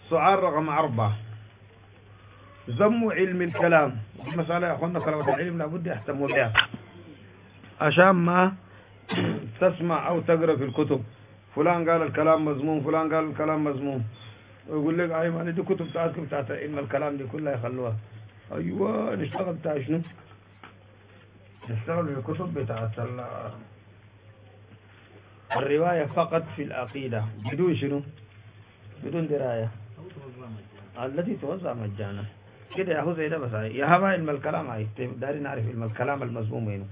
سؤال رقم 4. ذم علم الكلام. مسألة يا أخوانا طلبة العلم لابد يهتموا بها عشان ما تسمع أو تقرأ في الكتب فلان قال الكلام مذموم، فلان قال الكلام مذموم، ويقول لك أيوة دي كتب بتاعت علم الكلام دي كلها يخلوها. أيوة نشتغل بتاع شنو؟ نشتغل في الكتب بتاعت الرواية فقط في العقيدة بدون شنو؟ بدون دراية التي توزع مجانا كده يا هو زي ده. بس يا هما علم الكلام هاي دارين نعرف علم الكلام المذموم وينه.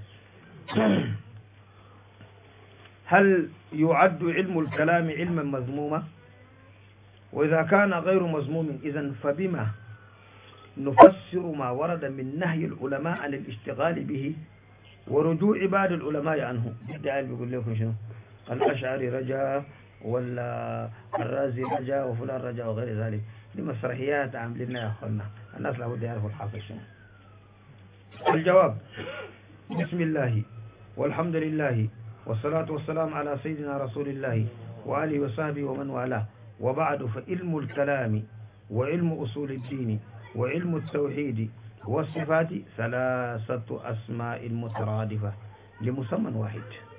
هل يعد علم الكلام علما مذموما؟ وإذا كان غير مذموم إذن فبما نفسر ما ورد من نهي العلماء عن الاشتغال به ورجوع بعض العلماء عنه؟ بدي بيقول لكم شنو؟ الأشعري رجع ولا الرازي رجع وفلان رجع وغير ذلك. دي مسرحيات عاملينها يا أخوانا، الناس لابد يعرفوا الحاصل شنو. الجواب: بسم الله والحمد لله والصلاة والسلام على سيدنا رسول الله وآله وصحبه ومن والاه، وبعد، فعلم الكلام وعلم أصول الدين وعلم التوحيد والصفات 3 أسماء مترادفة لمسمى واحد.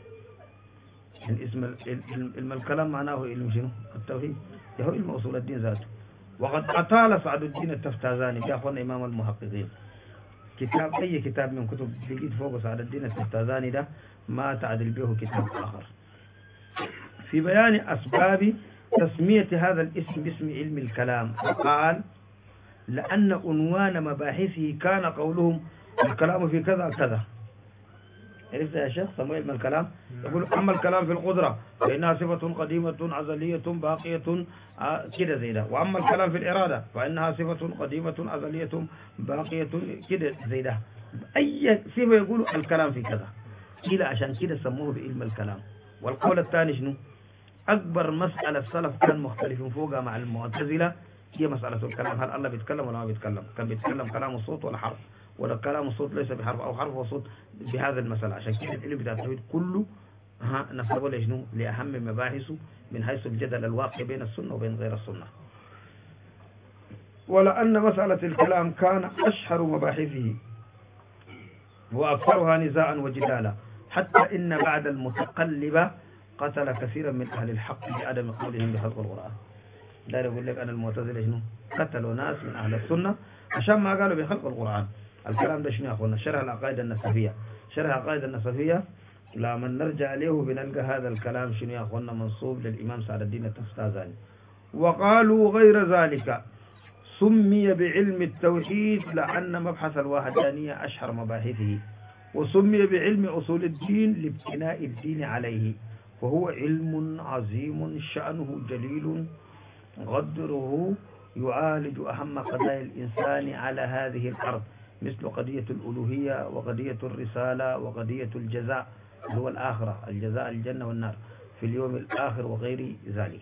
علم الكلام معناه علم شنو؟ التوحيد، هو علم أصول الدين ذاته. وقد أطال سعد الدين التفتازاني يا أخوان إمام المحققين كتاب، أي كتاب من كتب لقيت فوق سعد الدين التفتازاني ده ما تعدل به كتاب آخر، في بيان أسباب تسمية هذا الاسم باسم علم الكلام. فقال: لأن عنوان مباحثه كان قولهم الكلام في كذا كذا. عرفت يا شيخ؟ سموه علم الكلام. يقول: أما الكلام في القدرة فإنها صفة قديمة أزلية باقية كده زي ده، وأما الكلام في الإرادة فإنها صفة قديمة أزلية باقية كده زي ده. أي صفة يقولوا الكلام في كذا كده، عشان كده سموه بعلم الكلام. والقول الثاني شنو؟ أكبر مسألة السلف كان مختلفين فوقها مع المعتزلة هي مسألة الكلام، هل الله بيتكلم ولا ما بيتكلم؟ كان بيتكلم كلام الصوت ولا حرف، ولا كلام الصوت ليس بحرف أو حرف وصوت بهذا المسألة. عشان كده العلم بتاع التوحيد كله نسبه لشنو؟ لأهم مباحثه من حيث الجدل الواقع بين السنة وبين غير السنة. ولأن مسألة الكلام كان أشهر مباحثه وأكثرها نزاعا وجدالا، حتى إن بعد المتقلبة قتل كثيرا من أهل الحق بعدم قولهم بخلق القرآن. ده يقول لك أنا المعتزلة شنو؟ قتلوا ناس من أهل السنة عشان ما قالوا بخلق القرآن. الكلام ده شنو يا أخوانا؟ شرح العقائد النسفية. شرح العقائد النسفية لما نرجع له بنلقى هذا الكلام شنو يا أخوانا؟ منصوب للإمام سعد الدين التفتازاني. وقالوا غير ذلك سمي بعلم التوحيد لأن مبحث الوحدانية أشهر مباحثه، وسمي بعلم أصول الدين لابتناء الدين عليه، وهو علم عظيم شأنه جليل قدره يعالج أهم قضايا الإنسان على هذه الأرض، مثل قضية الألوهية وقضية الرسالة وقضية الجزاء هو الآخرة، الجزاء الجنة والنار في اليوم الآخر وغير ذلك.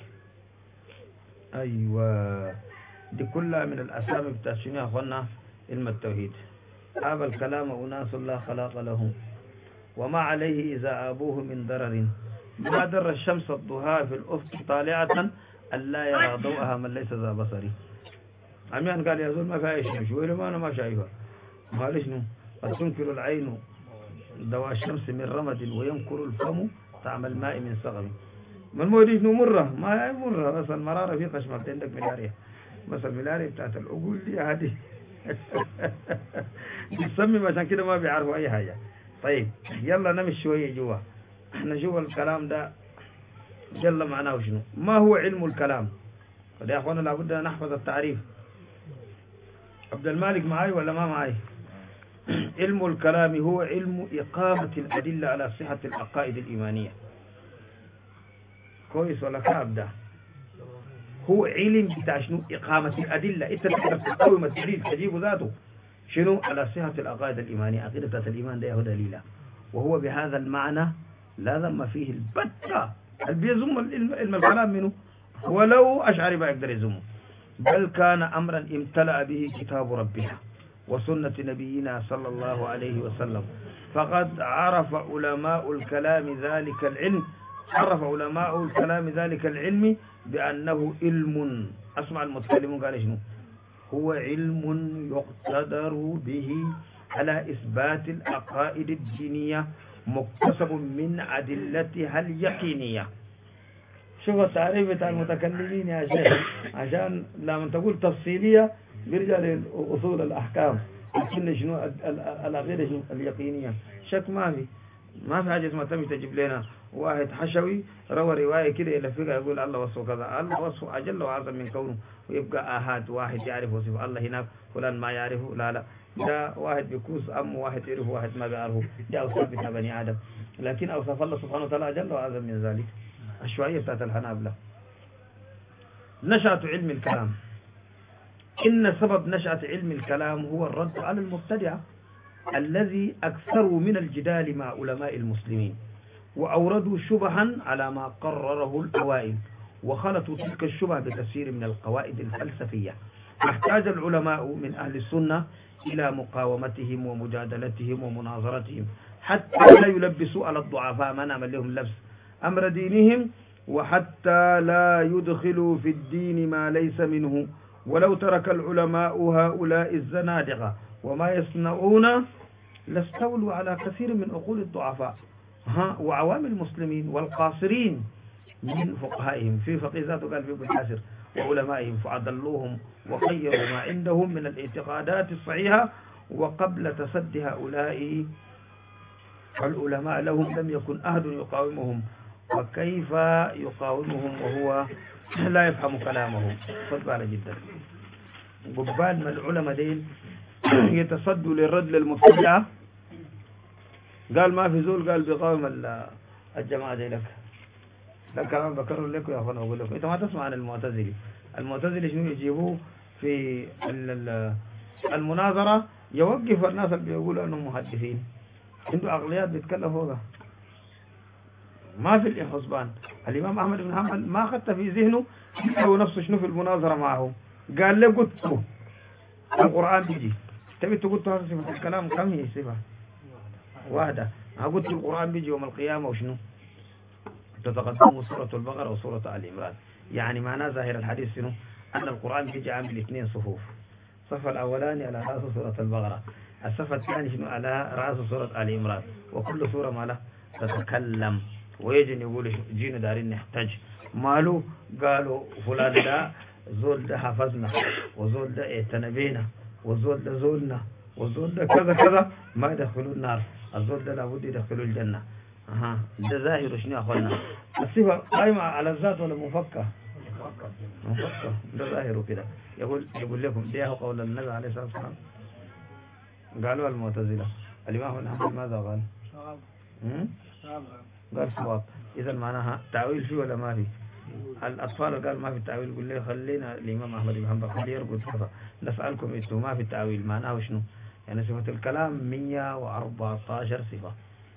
أيوة دي كلها من الأسامي بتاع شنو يا أخوانا؟ علم التوحيد. هذا الكلام أناس لا خلاق لهم وما عليه إذا أبوه من ضرر، ما در الشمس الضحى في الأفق طالعة ألا يرى ضوءها من ليس ذا بصري. عميان قال يا زول ما فيها شمس، وإلا ما أنا ما شايفها. ما ليش نو؟ قد تنكر العين ضوء الشمس من رمد وينكر الفم طعم الماء من سغم. ما الموديش نو مرة، ما هي مرة، بس المرارة في قشمة عندك ملاريا، بس الملاريا بتاعت العقول دي هذه بتصمم عشان كده ما بيعرفوا أي حاجة. طيب يلا نمشي شوية جوا، احنا جوا الكلام ده يلا معناه شنو؟ ما هو علم الكلام؟ يا اخوانا لابد ان نحفظ التعريف. عبد المالك معاي ولا ما معاي؟ علم الكلام هو علم إقامة الأدلة على صحة العقائد الإيمانية. كويس ولا كعب ده؟ هو علم بتاع شنو؟ إقامة الأدلة. أنت تقدر تقوم الدليل تجيب ذاته شنو؟ على صحة العقائد الإيمانية. عقيدة بتاعت الإيمان ده هو دليله، وهو بهذا المعنى لا ذم فيه البتة. اللي بيزم علم الكلام منه ولو أشعري ما يقدر يزمه، بل كان أمرا امتلأ به كتاب ربنا وسنة نبينا صلى الله عليه وسلم. فقد عرف علماء الكلام ذلك العلم عرف علماء الكلام ذلك العلم بأنه علم. أسمع المتكلمون قال شنو؟ هو علم يقتدر به على إثبات العقائد الدينية مكتسب من أدلتها اليقينية. شوف التعريف بتاع المتكلمين يا شيخ، عشان لما تقول تفصيلية بيرجع لأصول الأحكام، لكن شنو العقيدة شنو اليقينية. شك ما في حاجة اسمها تمشي تجيب لنا واحد حشوي روى رواية كده يلفقها يقول الله وصفه كذا، الله وصفه أجل وأعظم من كونه، ويبقى آهات واحد يعرف وصفه الله هناك فلان ما يعرفه. لا ده واحد بيكوس واحد يعرفه واحد ما بيعرفه، ده أوصاف بتاع بني آدم. لكن أوصاف الله سبحانه وتعالى أجل وأعظم من ذلك. الشوية بتاعت الحنابلة. نشأة علم الكلام. إن سبب نشأة علم الكلام هو الرد على المبتدعة الذي أكثروا من الجدال مع علماء المسلمين، وأوردوا شبها على ما قرره الأوائل، وخلطوا تلك الشبه بكثير من القواعد الفلسفية. احتاج العلماء من أهل السنة إلى مقاومتهم ومجادلتهم ومناظرتهم حتى لا يلبسوا على الضعفاء ما نعمل لهم لبس أمر دينهم، وحتى لا يدخلوا في الدين ما ليس منه. ولو ترك العلماء هؤلاء الزنادقة وما يصنعون لاستولوا على كثير من عقول الضعفاء وعوام المسلمين والقاصرين من فقهائهم. في فقيه ذاته قال في ابن حاسر وعلمائهم فأضلوهم وخيروا ما عندهم من الاعتقادات الصحيحة، وقبل تصدي هؤلاء العلماء لهم لم يكن أحد يقاومهم، وكيف يقاومهم وهو لا يفهم كلامهم. فضل جدا قبال ما العلماء دين يتصدوا للرد للمبتدعة. قال ما في زول قال بيقاوم الجماعة دي لك. ده كلام بكرر لكم يا أخوان. أقول لكم أنت ما تسمع عن المعتزلي. المعتزلي شنو يجيبوه في المناظرة؟ يوقف الناس اللي بيقولوا أنهم محدثين، عنده عقليات بيتكلم فوقها ما في الحسبان. الإمام أحمد بن حنبل ما أخذت في ذهنه هو نفسه شنو في المناظرة معه. قال له قلت القرآن بيجي تبي تقول هذا صفة الكلام كم هي صفة واحدة. قلت القرآن بيجي يوم القيامة وشنو تتقدم سورة البقرة وسورة آل عمران. يعني معناه ظاهر الحديث شنو أن القرآن بيجي عامل 2 صفوف، الصف الأولاني على رأس سورة البقرة، الصف الثاني شنو على رأس سورة آل عمران، وكل سورة ما له تتكلم. ويجي يقول جينا دارين نحتاج ماله. قالوا فلان ده زول ده حفظنا، وزول ده اعتنبينا، وزول ده زولنا، وزول ده كذا كذا ما يدخلوا النار، الزول ده لابد يدخلوا الجنة. ده ظاهر شنو يا اخوانا؟ الصفة قائمة على الذات ولا مفكة؟ مفكة. ده ظاهره كده. يقول لكم ده هو قول النبي عليه الصلاة والسلام. قالوا المعتزلة الإمام ابن حنبل ماذا قال؟ قال صواب. إذا معناها تعويل فيه ولا ما فيه؟ الأطفال قال ما في التعويل، يقول لي خلينا الإمام أحمد بن حنبل خليه يرقد كفا. نسألكم إنتم ما في التعويل معناه شنو؟ يعني صفة الكلام 114 صفة،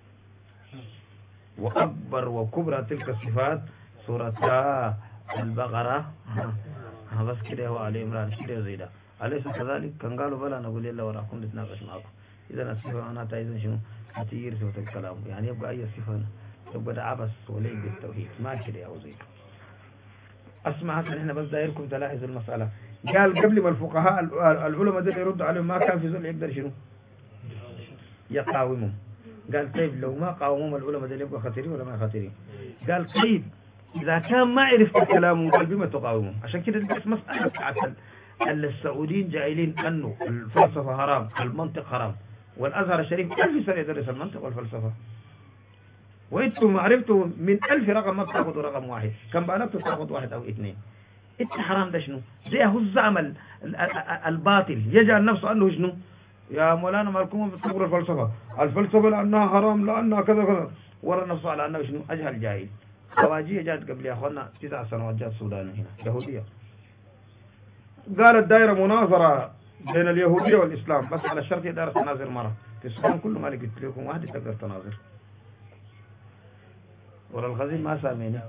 وأكبر وكبرى تلك الصفات سورة البقرة بس كده هو آل عمران كده زي ده. أليس كذلك؟ كان قالوا بلا نقول يلا وراكم نتناقش معكم. إذا الصفة أنا تايزن شنو؟ هتيجي صفة الكلام، يعني يبقى أي صفة يبقى ده عبس وليس بالتوحيد ما كده يا وزير. اسمع عشان احنا بس دايركم تلاحظ المسألة. قال قبل ما الفقهاء العلماء دول يردوا عليهم ما كان في زول يقدر شنو يقاومهم. قال طيب لو ما قاومهم العلماء دول يبقوا خطيرين ولا ما خطيرين؟ قال طيب إذا كان ما عرفت كلامهم قال بما تقاومهم. عشان كده بس مسألة بتاعت السعوديين جايلين أنه الفلسفة حرام، المنطق حرام، والأزهر الشريف 1000 سنة يدرس المنطق والفلسفة، وانتم عرفتوا من 1000 رقم ما بتاخذوا رقم واحد، كم بانكتوا تاخذ 1 أو 2. انت حرام ده شنو؟ زي هو الزعم الباطل يجعل نفسه انه شنو؟ يا مولانا مالكم بتصبروا الفلسفة لأنها حرام لأنها كذا كذا، ورا نفسه على أنه شنو؟ أجهل جاهل. خواجية جات قبل يا أخوانا 9 سنوات جات السودان هنا يهودية، قالت دايرة مناظرة بين اليهودية والإسلام بس على الشرط دايرة تناظر مرة في السودان كله. ما لقيت لكم واحد تقدر تناظر ولا الغزيل ما ساميني.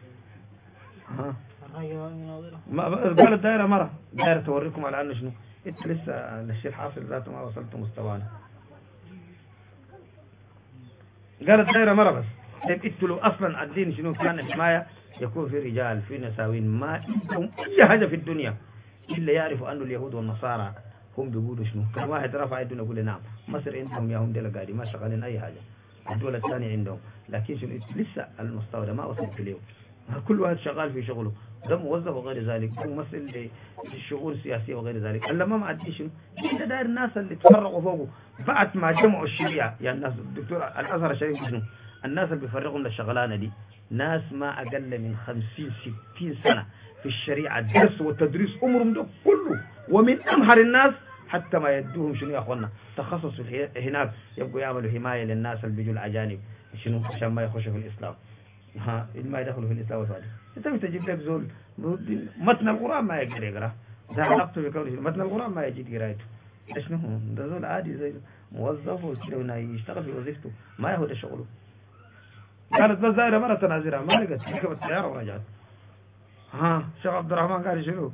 ما قالت دايرة مرة دايرة توريكم على أنه شنو انت لسه الشيء الحاصل ذاته ما وصلت مستوانا. قالت دايرة مرة بس ابتلوا أصلا الدين شنو كان حماية يكون في رجال في نساوين ما عندهم أي حاجة في الدنيا إلا يعرفوا أن اليهود والنصارى هم بيقولوا شنو. كان واحد رفع يدنا يقول نعم مصر عندهم يهود قاعدين ما شغالين أي حاجة، الدول الثانية عندهم، لكن شنو لسه المستوى ده ما وصلت اليوم. كل واحد شغال في شغله، ده موظف وغير ذلك، ده ممثل للشؤون السياسية وغير ذلك. الا ما معدي شنو انت داير الناس اللي تفرقوا فوقه بعد ما جمعوا الشريعة. يعني الناس الدكتور الازهر الشريف شنو الناس اللي بيفرقوا من الشغلانة دي ناس ما اقل من 50-60 سنة في الشريعة درس وتدريس امرهم ده كله، ومن امهر الناس حتى ما يدوهم شنو يا اخوانا تخصص هناك يبقوا يعملوا حماية للناس اللي بيجوا الاجانب شنو عشان ما يخشوا في الاسلام. ها ما يدخلوا في الاسلام والفاضي. انت بتجيب لك زول متن القران ما يقدر يقرا، ده علاقته بكونه متن القران ما يجي قرايته. ايش نهو ده زول عادي زي موظف وكده يشتغل في وظيفته ما ياخذ شغله. كانت بس دايره مره تنازلها ما لقت ركبت السياره ورجعت. ها شيخ عبد الرحمن قال شنو؟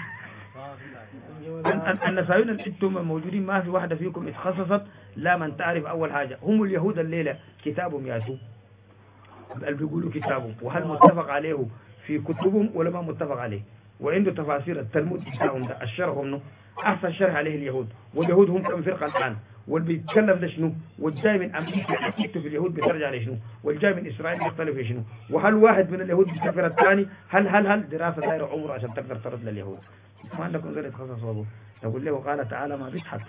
النساوين اللي انتم موجودين ما في واحده فيكم اتخصصت لا من تعرف اول حاجه هم اليهود الليله كتابهم ياتوا اللي بيقولوا كتابهم وهل متفق عليه في كتبهم ولا ما متفق عليه، وعنده تفاسير التلمود بتاعهم ده الشرح منه احسن شرح عليه اليهود، واليهود هم كم فرقه الان، واللي بيتكلم ده شنو، والجاي من امريكا يكتب في اليهود بترجع لشنو، والجاي من اسرائيل يختلف في شنو، وهل واحد من اليهود بيكفر الثاني، هل دراسه دايره عمره عشان تقدر ترد لليهود. ما عندكم زي يتخصص ابوه يقول له قال تعالى ما بيضحك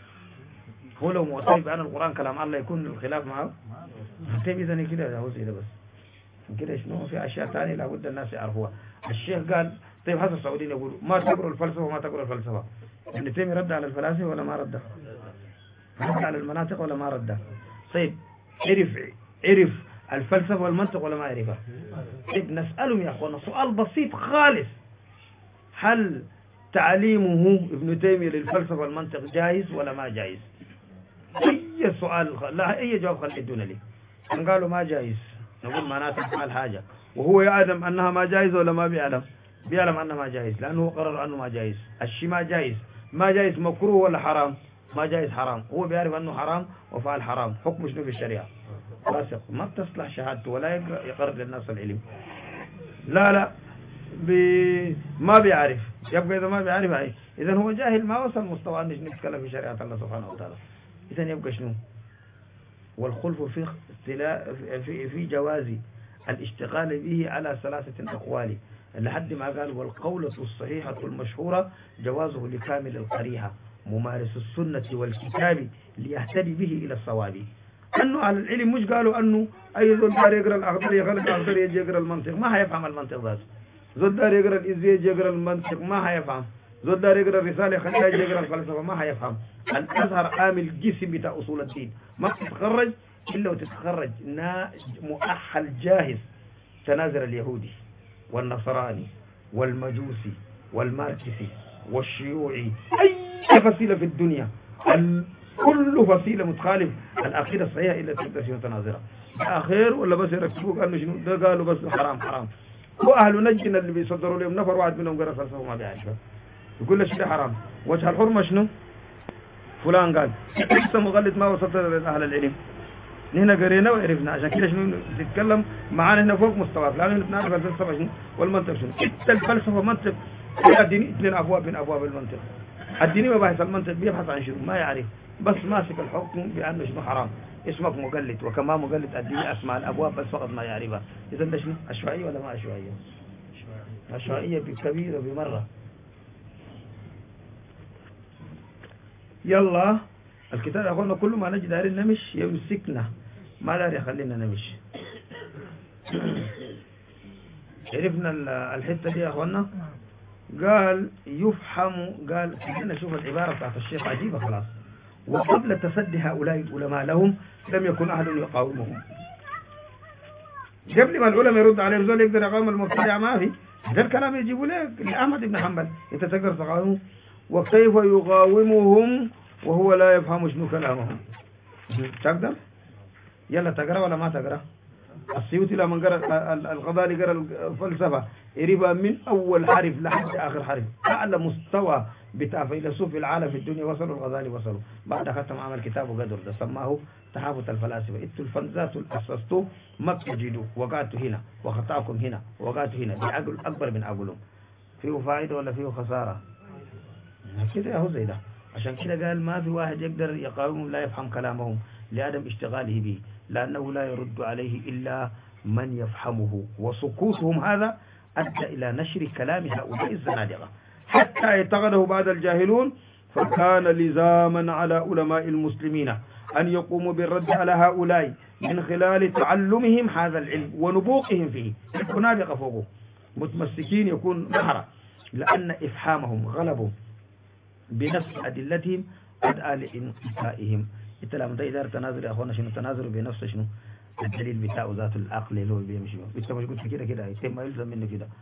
هو لو معترف بان القران كلام الله يكون الخلاف معه تبي ثاني كده هو زي ده بس كده شنو في اشياء ثانيه لابد الناس يعرفوها. الشيخ قال طيب هذا السعوديين يقولوا ما تقروا الفلسفه وما تقروا الفلسفه، ابن تيميه رد على الفلاسفه ولا ما رد؟ رد على المناطق ولا ما رد؟ طيب عرف الفلسفه والمنطق ولا ما عرفها؟ طيب نسالهم يا اخوانا سؤال بسيط خالص، هل تعليمه ابن تيميه للفلسفه والمنطق جائز ولا ما جائز؟ اي سؤال لا اي جواب خليتونا لي. ان قالوا ما جائز نقول معناته فعل حاجه وهو يعلم انها ما جائز ولا ما بيعلم؟ بيعلم انها ما جائز لانه قرر انه ما جائز. الشيء ما جائز مكروه ولا حرام؟ ما جائز حرام، هو بيعرف انه حرام وفعل حرام، حكم شنو في الشريعه؟ فاسق ما بتصلح شهادته ولا يقرب للناس العلم. لا ما بيعرف، يبقى اذا ما بيعرف اذا هو جاهل ما وصل مستوى ان نتكلم في شريعه الله سبحانه وتعالى. اذا يبقى شنو؟ والخلف في جواز الاشتغال به على 3 أقوال لحد ما قال والقولة الصحيحة المشهورة جوازه لكامل القريحة ممارس السنة والكتاب ليهتدي به إلى الصواب. أنه على العلم مش قالوا أنه أي زول دار يقرأ الأخضر يخلق الأخضر يجي يقرأ المنطق ما هيفهم المنطق ذات، زول دار يقرأ الإزي يجي يقرأ المنطق ما هيفهم، زول دار يقرأ الرسالة يخليها يجي يقرأ الفلسفة ما هيفهم. الأزهر عامل جسم بتاع أصول الدين ما تتخرج إلا وتتخرج مؤهل جاهز تنازل اليهودي والنصراني والمجوسي والماركسي والشيوعي أي فصيلة في الدنيا كل فصيلة متخالف العقيدة الصحيحة إلا تبدأ شنو تناظرها آخر ولا بس يركبوك أنه شنو ده قالوا بس حرام. هو أهل نجد اللي بيصدروا لهم نفر واحد منهم قرأ فلسفة ما بيعرفها يقول له شيء حرام. وجه الحرمة شنو؟ فلان قال لسه مغلط ما وصلت لأهل العلم نحن قرينا وعرفنا عشان كده شنو نتكلم معانا هنا فوق مستوى لازم نعرف الفلسفة شنو والمنطق شنو. الفلسفة والمنطق الديني 2 أبواب من أبواب المنطق. الديني ما بحث المنطق بيبحث عن شنو ما يعرف بس ماسك الحكم بأنه شنو حرام اسمك مقلد وكما مقلد الديني أسماء الأبواب بس فقط ما يعرفها. إذا ده شنو عشوائية ولا ما عشوائية؟ عشوائية بكبيرة بمرة. يلا الكتاب يا أخوانا كل ما نجي دارين نمش يمسكنا ما دار يخلينا نمش. عرفنا الحتة دي يا أخوانا. قال يفهم قال خلينا نشوف العبارة بتاعت الشيخ عجيبة خلاص. وقبل تصدي هؤلاء العلماء لهم لم يكن أحد يقاومهم. قبل ما العلماء يرد عليهم زول يقدر يقاوم المبتدع ما في ده الكلام يجيبوا لك لأحمد بن حنبل أنت تقدر تقاومه وكيف يقاومهم وهو لا يفهم شنو كلامهم. تقدر؟ يلا تقرأ ولا ما تقرأ؟ السيوطي لما قرأ الغزالي قرأ الفلسفة يريبها من أول حرف لحد آخر حرف. أعلى مستوى بتاع فيلسوف العالم في الدنيا وصلوا، الغزالي وصلوا. بعد ختم عمل كتابه قدر ده سماه تحافت الفلاسفة. انتوا الفنزات أسستوا ما تجدوا، وقعتوا هنا وخطأكم هنا وقعتوا هنا بعقل أكبر من عقلهم. فيه فائدة ولا فيه خسارة؟ كده هو زي ده. عشان كده قال ما في واحد يقدر يقاومهم لا يفهم كلامهم لعدم اشتغاله به، لأنه لا يرد عليه إلا من يفهمه، وسكوتهم هذا أدى إلى نشر كلام هؤلاء الزنادقة حتى اعتقده بعد الجاهلون. فكان لزاما على علماء المسلمين أن يقوموا بالرد على هؤلاء من خلال تعلمهم هذا العلم ونبوقهم فيه. الزنادقة فوقه متمسكين يكون نهرة، لأن إفهامهم غلبوا بنفس أدلتهم أدعى لإنقفائهم. انت لما تقدر تناظر يا أخوانا شنو تناظر بنفسه، شنو الدليل بتاعه ذات العقل اللي هو بيمشي به. انت مش قلت كده كده يتم ما يلزم منه كده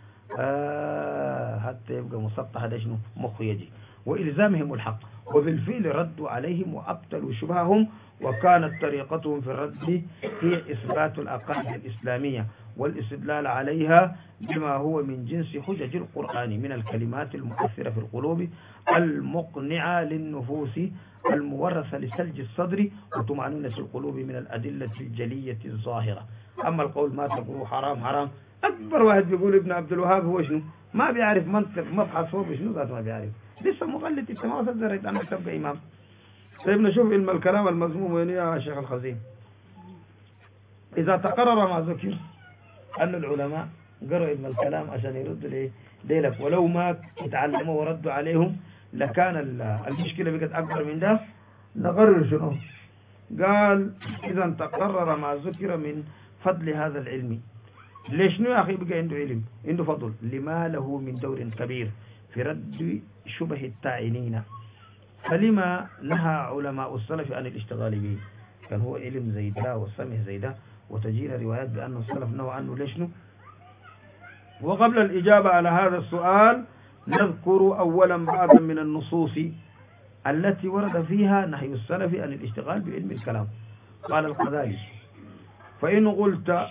حتى يبقى مسطح هذا شنو مخه يجي وإلزامهم الحق. وبالفعل ردوا عليهم وأبطلوا شبههم، وكانت طريقتهم في الرد هي إثبات العقائد الإسلامية والاستدلال عليها بما هو من جنس حجج القرآن من الكلمات المؤثرة في القلوب المقنعة للنفوس المورثة لثلج الصدر وطمأنينة القلوب من الأدلة الجلية الظاهرة. أما القول ما تقولوا حرام حرام، أكبر واحد بيقول ابن عبد الوهاب هو شنو ما بيعرف منطق مبحث هو بشنو ذات ما بيعرف، لسه مغلط. انت ما وصلت درجة أنك تبقى إمام. طيب نشوف علم الكلام المذموم وين يا شيخ الخزين. إذا تقرر ما ذكر أن العلماء قرأوا علم الكلام عشان يردوا ليلك، ولو ما يتعلموا وردوا عليهم لكان المشكلة بقت أكبر من ده. نقرر شنو؟ قال إذا تقرر ما ذكر من فضل هذا العلم. ليش يا أخي بقى عنده علم عنده فضل؟ لما له من دور كبير في رد شبه التاعنين. فلما نهى علماء السلف عن الاشتغال به؟ كان هو علم زي ده والسمع زي ده، وتجينا روايات بأن السلف نهوا عنه. ليش؟ وقبل الإجابة على هذا السؤال نذكر أولا بعضا من النصوص التي ورد فيها نهي السلف عن الاشتغال بعلم الكلام. قال الغزالي: فإن قلت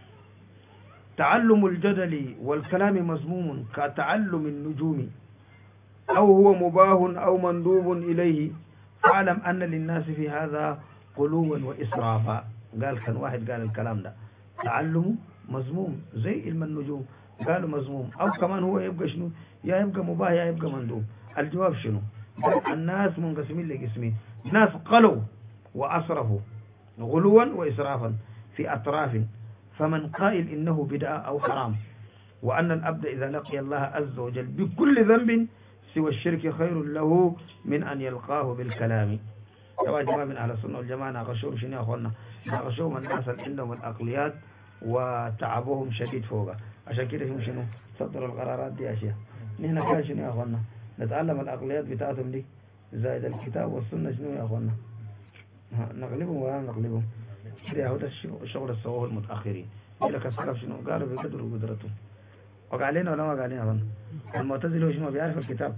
تعلم الجدل والكلام مذموم كتعلم النجوم أو هو مباه أو مندوب إليه، فاعلم أن للناس في هذا غلوا وإسرافا. قال كان واحد قال الكلام ده تعلمه مذموم زي علم النجوم، قالوا مذموم، أو كمان هو يبقى شنو، يا يبقى مباه يا يبقى مندوب. الجواب شنو؟ الناس منقسمين لقسمين: ناس قلوا وأسرفوا غلوا وإسرافا في أطراف، فمن قائل إنه بدعة أو حرام، وأن الأبد إذا لقي الله عز وجل بكل ذنب سوى الشرك خير له من أن يلقاه بالكلام. يا جماعة من أهل السنة والجماعة ناقشوهم شنو يا أخوانا؟ ناقشوهم الناس اللي عندهم العقليات وتعبهم شديد فوقها، عشان كده هم شنو صدروا القرارات دي أشياء. نحن كان شنو يا أخوانا نتعلم العقليات بتاعتهم دي زائد الكتاب والسنة. شنو يا أخوانا نغلبهم ولا نغلبهم؟ كده هو ده الشغل السواه المتأخرين. يقول لك السلف شنو قالوا بقدروا قدرتهم. وقع علينا ولا ما وقع علينا؟ أظن المعتزلي هو شنو بيعرف الكتاب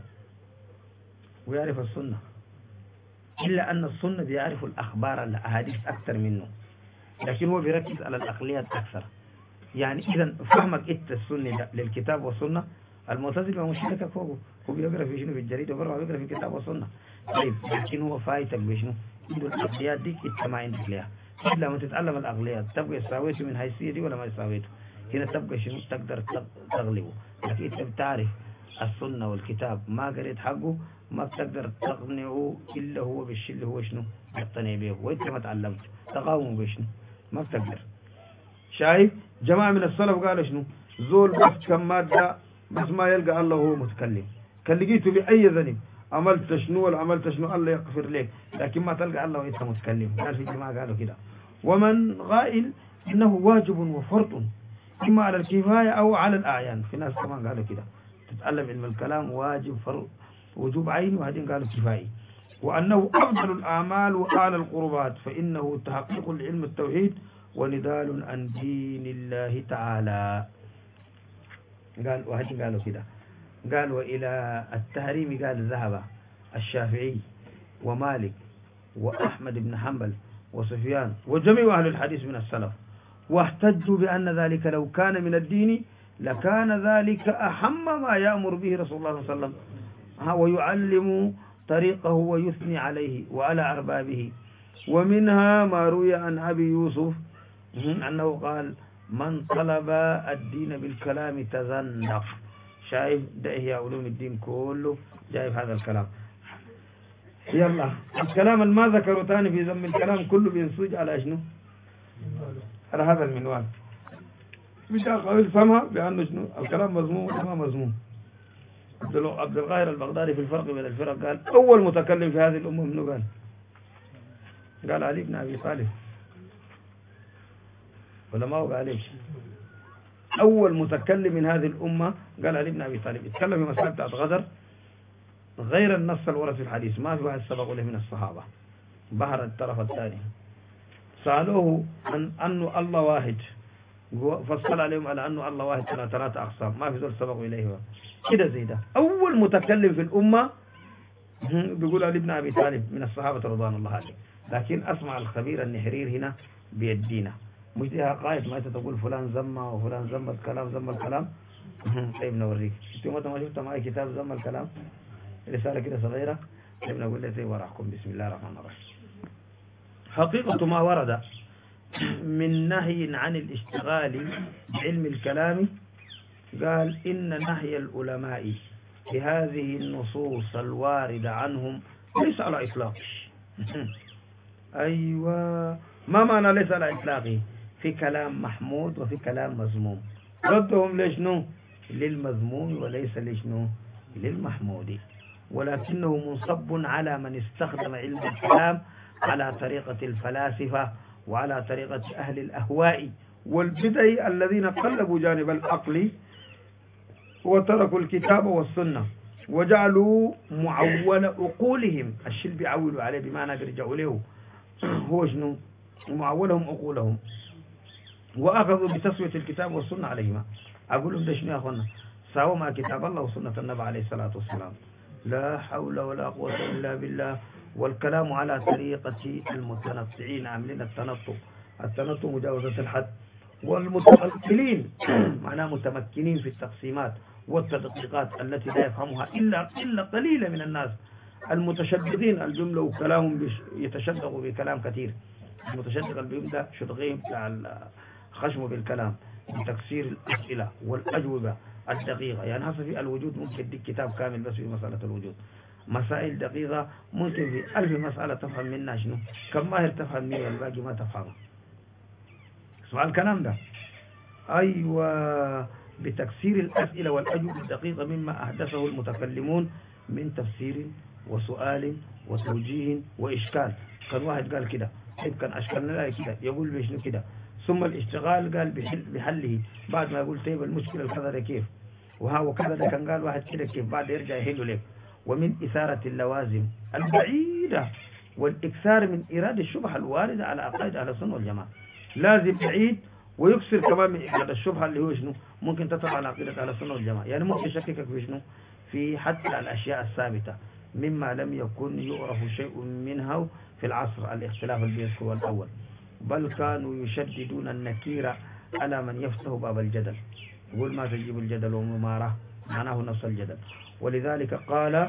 ويعرف السنة، إلا أن السنة بيعرف الأخبار الأحاديث أكثر منه، لكن هو بيركز على العقليات أكثر. يعني إذا فهمك إنت السنة للكتاب والسنة، المعتزلي مش لك فوقه، هو بيقرأ في شنو في الجريدة وبرا بيقرأ في الكتاب والسنة. طيب لكن هو فايتك بشنو؟ عنده العقليات دي إنت ما عندك ليها. لما تتعلم العقليات تبقى يساويته من حيثية دي ولا ما يساويته؟ هنا تبقى شنو تقدر تغلبه. لكن انت بتعرف السنة والكتاب ما قريت حقه ما بتقدر تقنعه إلا هو بالشيء اللي هو شنو يقتنع به، وانت ما تعلمت تقاومه بشنو ما بتقدر. شايف جماعة من السلف قالوا شنو؟ زول بس كم مادة بس ما يلقى الله وهو متكلم، كان لقيته بأي ذنب عملت شنو ولا عملت شنو الله يغفر لك، لكن ما تلقى الله وانت متكلم. قال في جماعة قالوا كده. ومن قائل إنه واجب وفرض إما على الكفاية أو على الأعيان. في ناس كمان قالوا كده تتعلم علم الكلام واجب فرض وجوب عين، وهذين قالوا كفاية. وأنه أفضل الأعمال وأعلى القربات، فإنه تحقيق العلم التوحيد وندال عن دين الله تعالى. قال وهذين قالوا كده. قال وإلى التحريم قال ذهب الشافعي ومالك وأحمد بن حنبل وسفيان وجميع أهل الحديث من السلف، واحتجوا بأن ذلك لو كان من الدين لكان ذلك أهم ما يأمر به رسول الله صلى الله عليه وسلم ويعلم طريقه ويثني عليه وعلى أربابه. ومنها ما روي عن أبي يوسف أنه قال من طلب الدين بالكلام تزندق. شايف ده هي علوم الدين كله جايب هذا الكلام. يلا الكلام اللي ما ذكره تاني في ذم الكلام كله بينسوج على شنو؟ على هذا المنوال. مش قوي فهمها بأنه شنو الكلام مضموم ولا ما مضموم. عبد القاهر البغدادي في الفرق بين الفرق قال أول متكلم في هذه الأمة منو قال علي بن أبي طالب، ولا ما هو عليه؟ أول متكلم من هذه الأمة قال علي بن أبي طالب. يتكلم في مسألة بتاعت غدر غير النص الورد في الحديث، ما في واحد سبق له من الصحابة بحر الطرف الثاني. سألوه عن أنه الله واحد، فصل عليهم على أنه الله واحد ثلاثة أقسام، ما في زول سبقوا إليه كده زي ده. أول متكلم في الأمة بيقول علي بن أبي طالب من الصحابة رضوان الله عليهم. لكن أسمع الخبير النحرير هنا بيدينا، مش دي قائد ما تقول فلان زمة وفلان زم الكلام زم الكلام. طيب نوريك انت ما شفت معي كتاب زم الكلام رسالة كده صغيرة. طيب نقول لي وراكم بسم الله الرحمن الرحيم. حقيقة ما ورد من نهي عن الاشتغال بعلم الكلام، قال إن نهي العلماء بهذه النصوص الواردة عنهم ليس على إطلاق. أيوة، ما معنى ليس على إطلاقه؟ في كلام محمود وفي كلام مذموم. ردهم ليشنو؟ للمذموم وليس ليشنو؟ للمحمود. ولكنه منصب على من استخدم علم الكلام على طريقة الفلاسفة وعلى طريقة أهل الأهواء والبدع الذين قلبوا جانب العقل وتركوا الكتاب والسنة وجعلوا معول عقولهم. الشيء بيعولوا عليه بمعنى يرجعوا له هو شنو؟ معولهم عقولهم، وأخذوا بتسوية الكتاب والسنة عليهما. أقول لهم ده شنو يا أخوانا؟ ساووا مع كتاب الله وسنة النبي عليه الصلاة والسلام. لا حول ولا قوة إلا بالله. والكلام على طريقة المتنطعين عاملين التنطع مجاوزة الحد، والمتمكنين معناه متمكنين في التقسيمات والتدقيقات التي لا يفهمها إلا قليلا من الناس. المتشددين الجملة وكلامهم يتشدقوا بكلام كثير. المتشدق اللي بيبدأ شدقين بتاع خشمه بالكلام بتكسير الأسئلة والأجوبة الدقيقة. يعني هسه في الوجود ممكن يديك كتاب كامل بس في مسألة الوجود، مسائل دقيقة ممكن في 1000 مسألة تفهم منها شنو كم ماهر تفهم 100 والباقي ما تفهمه. اسمع الكلام ده. أيوة، بتكسير الأسئلة والأجوبة الدقيقة مما أحدثه المتكلمون من تفسير وسؤال وتوجيه وإشكال. كان واحد قال كده، طيب كان أشكالنا لا كده، يقول بشنو كده، ثم الاشتغال قال بحله بعد ما يقول طيب المشكلة الكذا ده كيف وكذا ده كان قال واحد كده كيف، بعد يرجع يحله لك. ومن إثارة اللوازم البعيدة والإكثار من إرادة الشبهة الواردة على عقائد أهل السنة والجماعة. لازم بعيد ويكسر كمان من إرادة الشبهة اللي هو شنو ممكن تطلع على عقيدة أهل السنة والجماعة. يعني ممكن يشككك في شنو في حتى الأشياء الثابتة مما لم يكن يعرف شيء منها في العصر الاختلاف اللي بيذكره الأول، بل كانوا يشددون النكير على من يفتح باب الجدل. يقول ما تجيب الجدل وممارة معناه نفس الجدل. ولذلك قال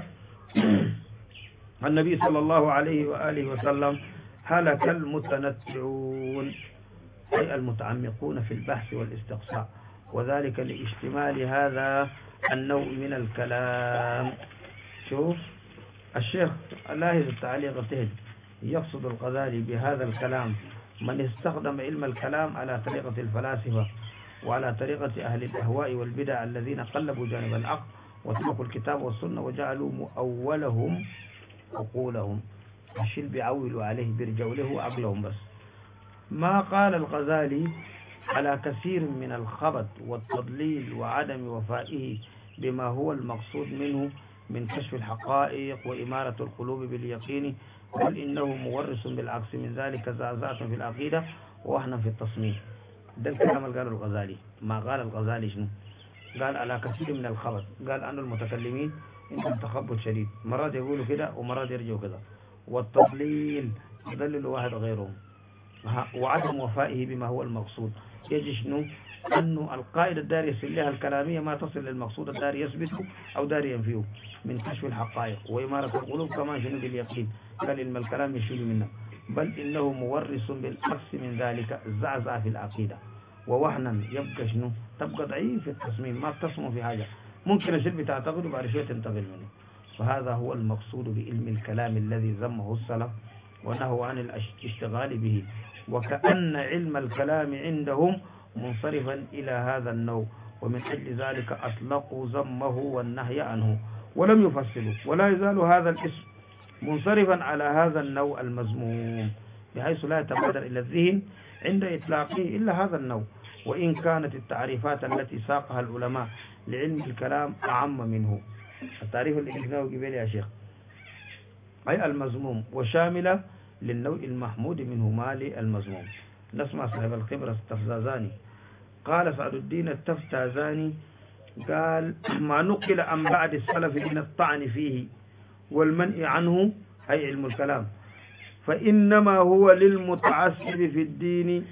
النبي صلى الله عليه وآله وسلم هلك المتنطعون أي المتعمقون في البحث والاستقصاء، وذلك لاشتمال هذا النوع من الكلام. شوف الشيخ لاحظ التعليق تهد يقصد الغزالي بهذا الكلام من استخدم علم الكلام على طريقة الفلاسفة وعلى طريقة أهل الأهواء والبدع الذين قلبوا جانب العقل وتركوا الكتاب والسنة وجعلوا مؤولهم عقولهم. الشيء بيعولوا عليه بيرجعوا له عقلهم بس. ما قال الغزالي على كثير من الخبط والتضليل وعدم وفائه بما هو المقصود منه من كشف الحقائق وإمارة القلوب باليقين، بل إنه مورث بالعكس من ذلك زعزعة في العقيدة ووهنا في التصميم. ده الكلام اللي قاله الغزالي. ما قال الغزالي شنو؟ قال على كثير من الخبط، قال أن المتكلمين عندهم تخبط شديد، مرات يقولوا كده ومرات يرجعوا كده، والتضليل يضلل واحد غيرهم. وعدم وفائه بما هو المقصود. يجي شنو أنه القائد الداري يصل لها الكلامية ما تصل للمقصود الداري يثبته أو داري ينفيه من كشف الحقائق وإمارة القلوب كمان شنو باليقين. قال إن الكلام يشيل منه، بل إنه مورث بالعكس من ذلك زعزع في العقيدة ووهنا يبقى شنو تبقى ضعيف في التصميم، ما بتصمم في حاجة، ممكن الشيء بتعتقد وبعد شوية تنتقل منه. فهذا هو المقصود بعلم الكلام الذي ذمه السلف ونهوا عن الاشتغال به، وكأن علم الكلام عندهم منصرفا إلى هذا النوع، ومن أجل ذلك أطلقوا ذمه والنهي عنه ولم يفصلوا، ولا يزال هذا الاسم منصرفا على هذا النوع المذموم بحيث لا يتبادر إلى الذهن عند إطلاقه إلا هذا النوع، وإن كانت التعريفات التي ساقها العلماء لعلم الكلام أعم منه. التعريف اللي قلناه قبل يا شيخ أي المذموم وشاملة للنوع المحمود منه مالي المذموم. نسمع صاحب الخبرة التفتازاني قال سعد الدين التفتازاني قال ما نقل عن بعد السلف من الطعن فيه والمنع عنه أي علم الكلام فإنما هو للمتعسر في الدين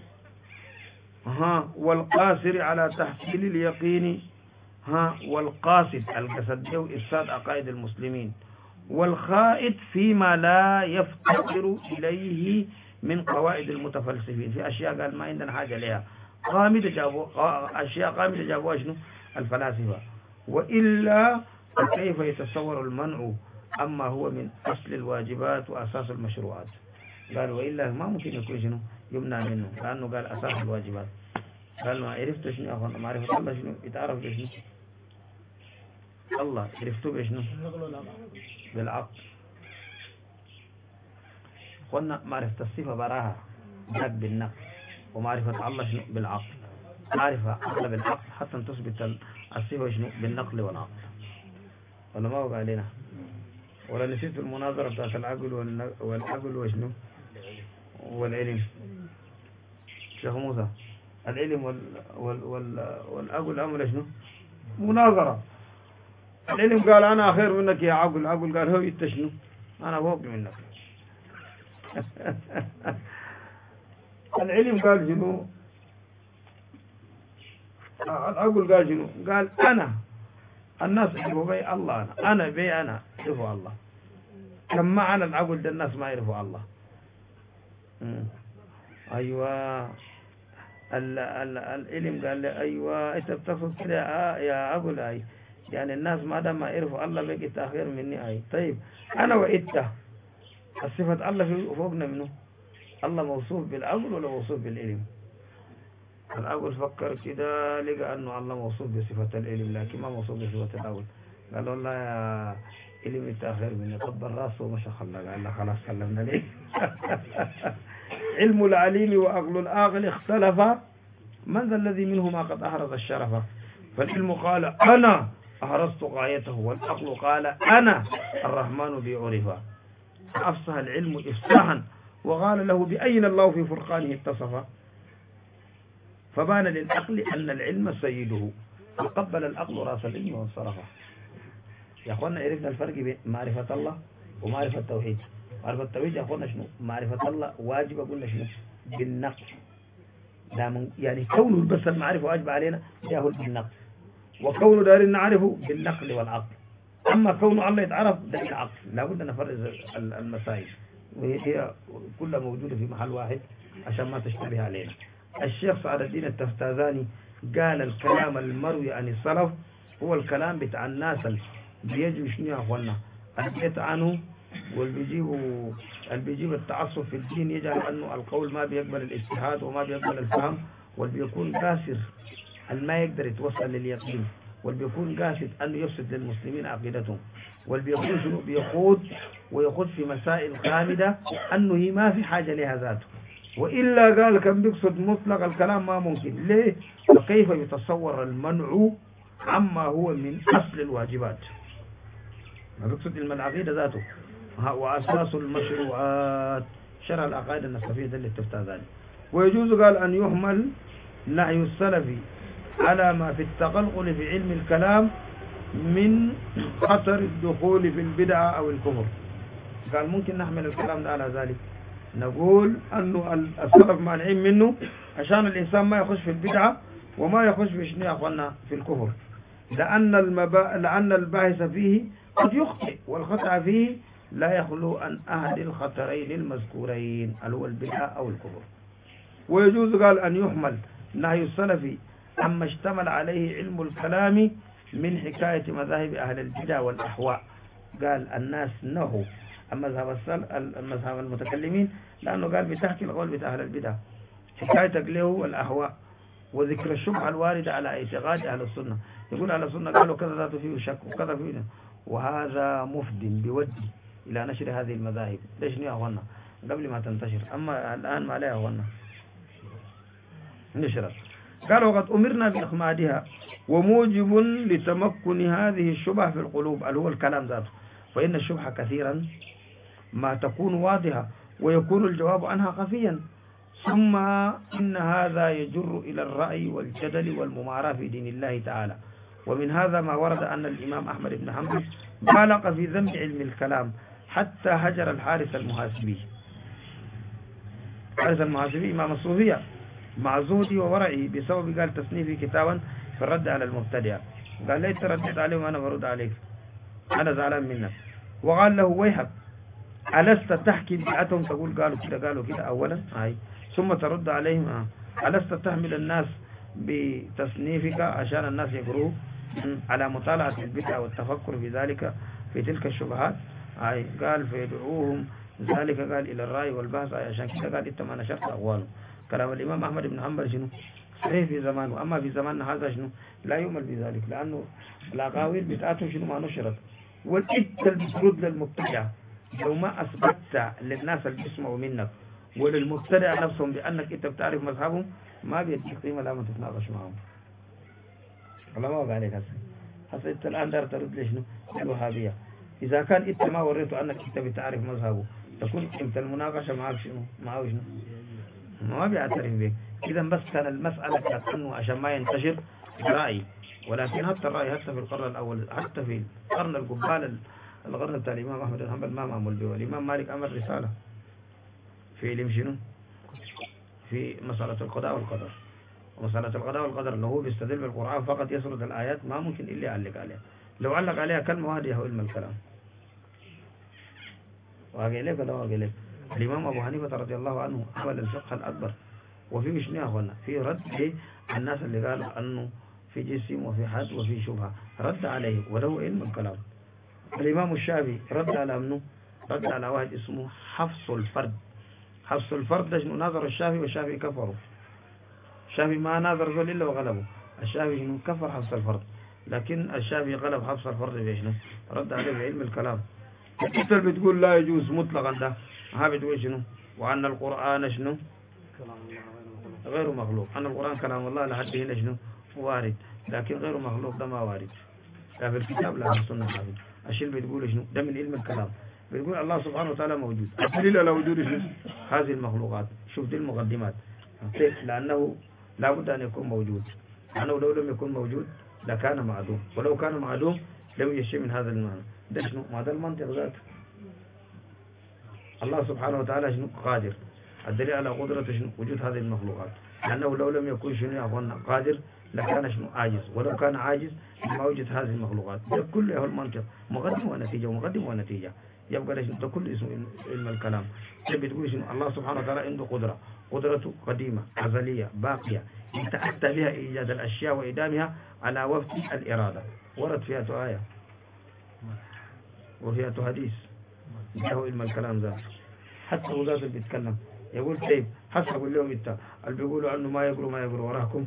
والقاصر على تحصيل اليقين والقاصد القصد إفساد عقائد المسلمين والخائد فيما لا يفتقر إليه من قواعد المتفلسفين في أشياء قال ما عندنا حاجة لها قامدة جابوا أشياء قامدة جابوها شنو الفلاسفة، وإلا كيف يتصور المنع أما هو من أصل الواجبات وأساس المشروعات. قال وإلا ما ممكن يكون شنو يمنع منه لأنه قال أساس الواجبات. قال ما عرفت شنو يا أخوان معرفة الله شنو يتعرف بشنو الله عرفتوا بشنو بالعقل. قلنا معرفة الصفة براها جد بالنقل ومعرفة الله شنو بالعقل، معرفة الله بالعقل حتى تثبت الصفة شنو بالنقل والعقل. ولا ما وقع علينا ولا نسيت المناظرة بتاعت العقل والعقل وشنو والعلم شيخ موسى العلم والعقل عمل شنو مناظرة. العلم قال أنا خير منك يا عقل، عقل قال هو أنت شنو أنا فوق منك. العلم قال شنو العقل قال شنو قال أنا الناس يعرفوا بي الله أنا بي أنا يعرفوا الله. كم معنى العقل ده الناس ما يعرفوا الله. أيوة العلم قال لي أيوة أنت بتقصد كده يا عقل أي يعني الناس ما دام ما يعرفوا الله بيجي تأخير مني أي. طيب أنا وإنت الصفة الله فوقنا منه الله موصوف بالعقل ولا موصوف بالعلم؟ العقل فكر كده لقى أنه الله موصوف بصفة العلم لكن ما موصوف بصفة العقل. قال والله يا علم التأخير مني طب الراس ومشى خلق قال له خلاص سلمنا ليه. علم العليم وعقل العاقل اختلفا من ذا الذي منهما قد أحرز الشرف؟ فالعلم قال أنا أحرزت غايته والعقل قال أنا الرحمن بي عرفا. فأفصح العلم إفصاحا وقال له بأين الله في فرقانه اتصف. فبان للعقل أن العلم سيده فقبل العقل رأس العلم وانصرفه. يا أخوانا عرفنا الفرق بين معرفة الله ومعرفة التوحيد. معرفة التوحيد يا أخوانا شنو معرفة الله واجب قلنا شنو بالنقل يعني كونه بس المعرفة واجب علينا ياهل بالنقل وكونه دارين نعرفه بالنقل والعقل. أما كونه الله يتعرف ده العقل لابد أن نفرز المسائل وهي كلها موجودة في محل واحد عشان ما تشتبه علينا. الشيخ سعد الدين التفتازاني قال الكلام المروي عن السلف هو الكلام بتاع الناس بيجوا شنو يا أخوانا البيت عنه والبيجيب التعصب في الدين يجعل أنه القول ما بيقبل الاجتهاد وما بيقبل الفهم والبيكون قاسر ما يقدر يتوصل لليقين والبيكون قاسد أنه يفسد للمسلمين عقيدتهم والبيكون شنو بيخوض في مسائل خامدة أنه هي ما في حاجة لها ذاته. وإلا قال كان بيقصد مطلق الكلام ما ممكن ليه وكيف يتصور المنع عما هو من أصل الواجبات. ما بيقصد العقيدة ذاته وأساس المشروعات شرع العقائد النسفية ده اللي التفتازاني. ويجوز قال أن يحمل نهي السلف على ما في التقلقل في علم الكلام من خطر الدخول في البدعة أو الكفر. قال ممكن نحمل الكلام ده على ذلك نقول أنه السلف مانعين منه عشان الإنسان ما يخش في البدعة وما يخش في شنو يا أخوانا في الكفر، لأن الباحث فيه قد يخطئ، والخطأ فيه لا يخلو عن أحد الخطرين المذكورين اللي هو البدعة أو الكفر. ويجوز قال أن يحمل نهي السلف عما اشتمل عليه علم الكلام من حكاية مذاهب أهل البدع والأهواء. قال الناس نهوا المذهب المتكلمين لأنه قال بتحكي القول بتاع أهل البدع حكايتك له والأهواء، وذكر الشبهة الواردة على اعتقاد أهل السنة. يقول أهل السنة قالوا كذا ذات فيه شك وكذا فيه، وهذا مفد بودي إلى نشر هذه المذاهب. ليش يا أخوانا قبل ما تنتشر، أما الآن ما لا يا أخوانا نشرت. قالوا وقد أمرنا بإخمادها، وموجب لتمكن هذه الشبهة في القلوب اللي هو الكلام ذاته، فإن الشبهة كثيرا ما تكون واضحة ويكون الجواب عنها خفيا، ثم إن هذا يجر إلى الرأي والجدل والمماراة في دين الله تعالى. ومن هذا ما ورد أن الإمام أحمد بن حنبل بالغ في ذم علم الكلام حتى هجر الحارث المحاسبي. الحارث المحاسبي إمام الصوفية مع زهدي وورعه بسبب قال تصنيفي كتابا في الرد على المبتدع. قال ليت رديت عليهم أنا برد عليك، أنا زعلان منك. وقال له ويحك ألست تحكي بدعتهم، تقول قالوا كده أولا ثم ترد عليهم ألست تحمل الناس بتصنيفك عشان الناس يقروه على مطالعة البدع والتفكر في ذلك في تلك الشبهات. قال فيدعوهم ذلك قال إلى الرأي والبحث، عشان كده قال إنت ما نشرت أقواله. كلام الإمام أحمد بن حنبل شنو صحيح في زمانه، أما في زماننا هذا شنو لا يؤمل بذلك، لأنه الأقاويل بتاعتهم شنو ما نشرت. والإنت اللي بترد للمبتدع لو ما أثبتت للناس اللي بيسمعوا منك وللمبتدع نفسهم بأنك أنت بتعرف مذهبهم ما بيديك قيمة لما تتناقش معهم. الله ما وقع عليك هسه أنت الآن دار ترد ليش شنو الوهابية. إذا كان أنت ما وريته أنك أنت بتعرف مذهبه تكون قيمة المناقشة معك شنو معه شنو ما بيعترف بك. إذا بس كان المسألة كانت أنه عشان ما ينتشر رأي، ولكن حتى الرأي حتى في القرن الأول حتى في القرن القبال القرن بتاع الإمام أحمد بن حنبل ما معمول به. الإمام مالك أمر رسالة في علم شنو في مسألة القضاء والقدر، ومسألة القضاء والقدر اللي هو بيستدل بالقرآن فقط يسرد الآيات ما ممكن إلا يعلق عليها. لو علق عليها كلمة واحدة هو علم الكلام. واقع لك ولا واقع لك. الإمام أبو حنيفة رضي الله عنه عمل الفقه الأكبر، وفي مش نيا في رد الناس اللي قالوا أنه في جسم وفي حد وفي شبهة، رد عليه وله علم الكلام. الإمام الشافعي رد على منه، رد على واحد اسمه حفص الفرد. حفص الفرد ده شنو ناظر الشافعي والشافعي كفره. الشافعي ما ناظر ذول إلا وغلبه. الشافعي شنو كفر حفص الفرد، لكن الشافعي غلب حفص الفرد بشنو رد عليه بعلم الكلام. انت اللي بتقول لا يجوز مطلقا ده ها بتقول شنو وأن القرآن شنو غير مخلوق. أن القرآن كلام الله لحد هنا شنو وارد، لكن غير مخلوق ده ما وارد لا في الكتاب لا في السنة. الشيء اللي بتقوله شنو ده من علم الكلام. بتقول الله سبحانه وتعالى موجود، الدليل على وجود شنو هذه المخلوقات. شوف دي المقدمات، لأنه لا بد أن يكون موجود، لأنه لو لم يكن موجود لكان معدوم، ولو كان معدوم لم يشي من هذا المعنى. ده شنو ما ده المنطق ذاته. الله سبحانه وتعالى شنو قادر، الدليل على قدرته شنو وجود هذه المخلوقات، لأنه لو لم يكن شنو يا أخوانا قادر لكان شنو عاجز، ولو كان عاجز ما وجد هذه المخلوقات. ده كله هو المنطق مقدم ونتيجة ومقدم ونتيجة. يبقى ده كل اسمه علم الكلام. بتقول شنو الله سبحانه وتعالى عنده قدرته قديمة أزلية باقية يتأتى بها إيجاد الأشياء وإدامها على وفق الإرادة. ورد فيها آية وفيها حديث. ده هو علم الكلام ذا. حتى هو ذات اللي بيتكلم يقول طيب حسب أقول لهم انت اللي بيقولوا عنه ما يقروا وراكم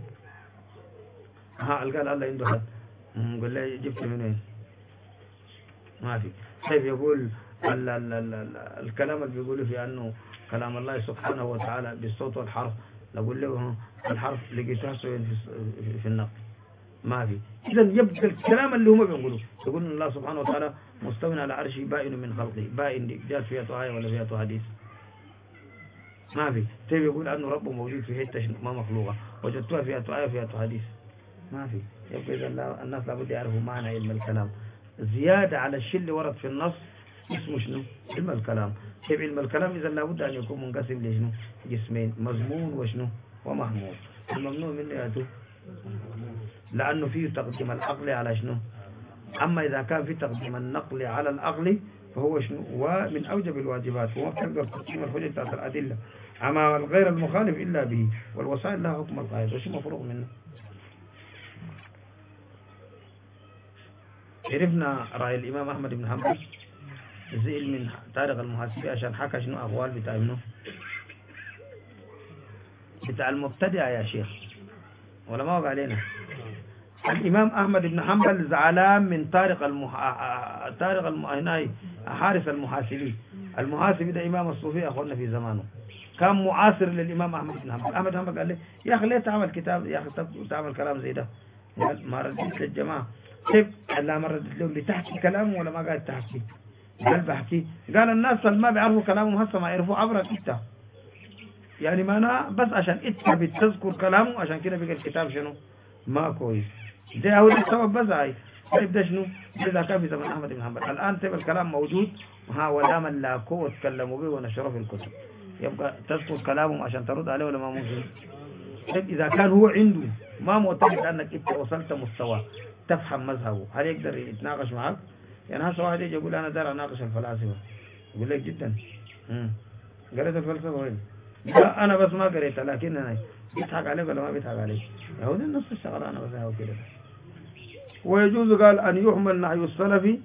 قال الله عنده حد قال لي جبت من وين ما في. طيب يقول الكلام اللي بيقولوا في أنه كلام الله سبحانه وتعالى بالصوت والحرف، نقول له الحرف لقيته في النقل ما في. إذا يبقى الكلام اللي هم بيقولوا يقولون الله سبحانه وتعالى مستوٍ على عرشه بائن من خلقه. بائن جاء فيها آية ولا فيها حديث ما في. طيب يقول أنه ربه موجود في حتة ما مخلوقة وجدتها فيها آية فيها حديث ما في. يبقى إذا الناس لابد يعرفوا معنى علم الكلام زيادة على الشيء اللي ورد في النص اسمه شنو؟ علم الكلام. كيف علم الكلام؟ إذا لابد أن يكون منقسم لشنو؟ قسمين، مضمون وشنو؟ ومحمول. الممنوع منه يأتوا لأنه فيه تقديم العقل على شنو؟ أما إذا كان في تقديم النقل على العقل فهو شنو؟ ومن أوجب الواجبات، وما تقدر تقديم الحجة بتاعت الأدلة أما الغير المخالف إلا به، والوسائل لها حكم القاعدة. وشو مفروغ منه؟ عرفنا رأي الإمام أحمد بن حنبل زئل من تاريخ المحاسبي عشان حكى شنو أقوال بتاع منه بتاع المبتدع يا شيخ، ولا ما وقع علينا. الإمام أحمد بن حنبل زعلان من حارث المحاسبي. المحاسبي ده إمام الصوفي أخونا في زمانه، كان معاصر للإمام أحمد بن حنبل. أحمد بن حنبل قال لي يا أخي ليه تعمل كتاب، يا أخي تعمل كلام زي ده؟ قال ما رديت للجماعة. كيف؟ قال لا ما رديت لهم لتحكي كلامه ولا ما قاعد تحكي؟ قال بحكي. قال الناس اللي ما بيعرفوا كلامهم هسه ما يعرفوا عبرك انت، يعني ما أنا بس عشان انت بتذكر كلامه عشان كده بقى الكتاب شنو ما كويس. ده هو السبب بس هاي. طيب ده شنو؟ ده كان في زمن أحمد بن حنبل. الآن تبقى الكلام موجود وها ولا من لاكوه وتكلموا به ونشره في الكتب، يبقى تذكر كلامهم عشان ترد عليه ولا ما ممكن؟ طيب إذا كان هو عنده ما معتقد أنك انت وصلت مستوى تفهم مذهبه، هل يقدر يتناقش معك؟ يعني هسه واحد يجي يقول أنا دار أناقش الفلاسفة، يقول لك جدا قريت الفلسفة وين؟ لا أنا بس ما قريتها، لكن أنا بيضحك عليك ولا ما بيضحك عليك؟ هو ده نفس الشغلة أنا بس هو كده. ويجوز قال أن يحمل نهي السلفي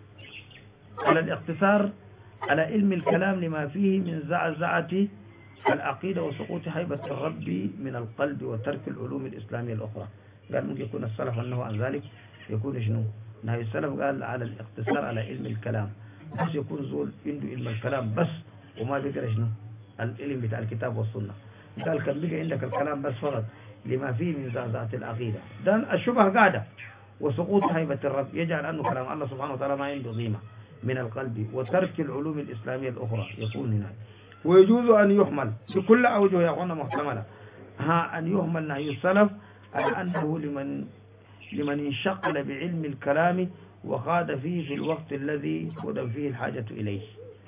على الاقتصار على علم الكلام لما فيه من زعزعة العقيدة وسقوط هيبة الرب من القلب وترك العلوم الإسلامية الأخرى. قال ممكن يكون السلف أنه عن ذلك يكون شنو؟ نهي السلف قال على الاقتصار على علم الكلام، بس يكون زول عنده علم الكلام بس وما بيقرأ شنو؟ العلم بتاع الكتاب والسنة. قال كان بيجي عندك الكلام بس فقط لما فيه من زعزعة العقيدة، ده الشبه قاعدة وسقوط هيبة الرب يجعل أنه كلام الله سبحانه وتعالى ما عنده قيمة من القلب وترك العلوم الإسلامية الأخرى يكون هنا. ويجوز أن يحمل بكل أوجه يا أخوانا محتملة أن يحمل نهي السلف على أنه لمن انشغل بعلم الكلام وخاض فيه في الوقت الذي قدم فيه الحاجة إليه.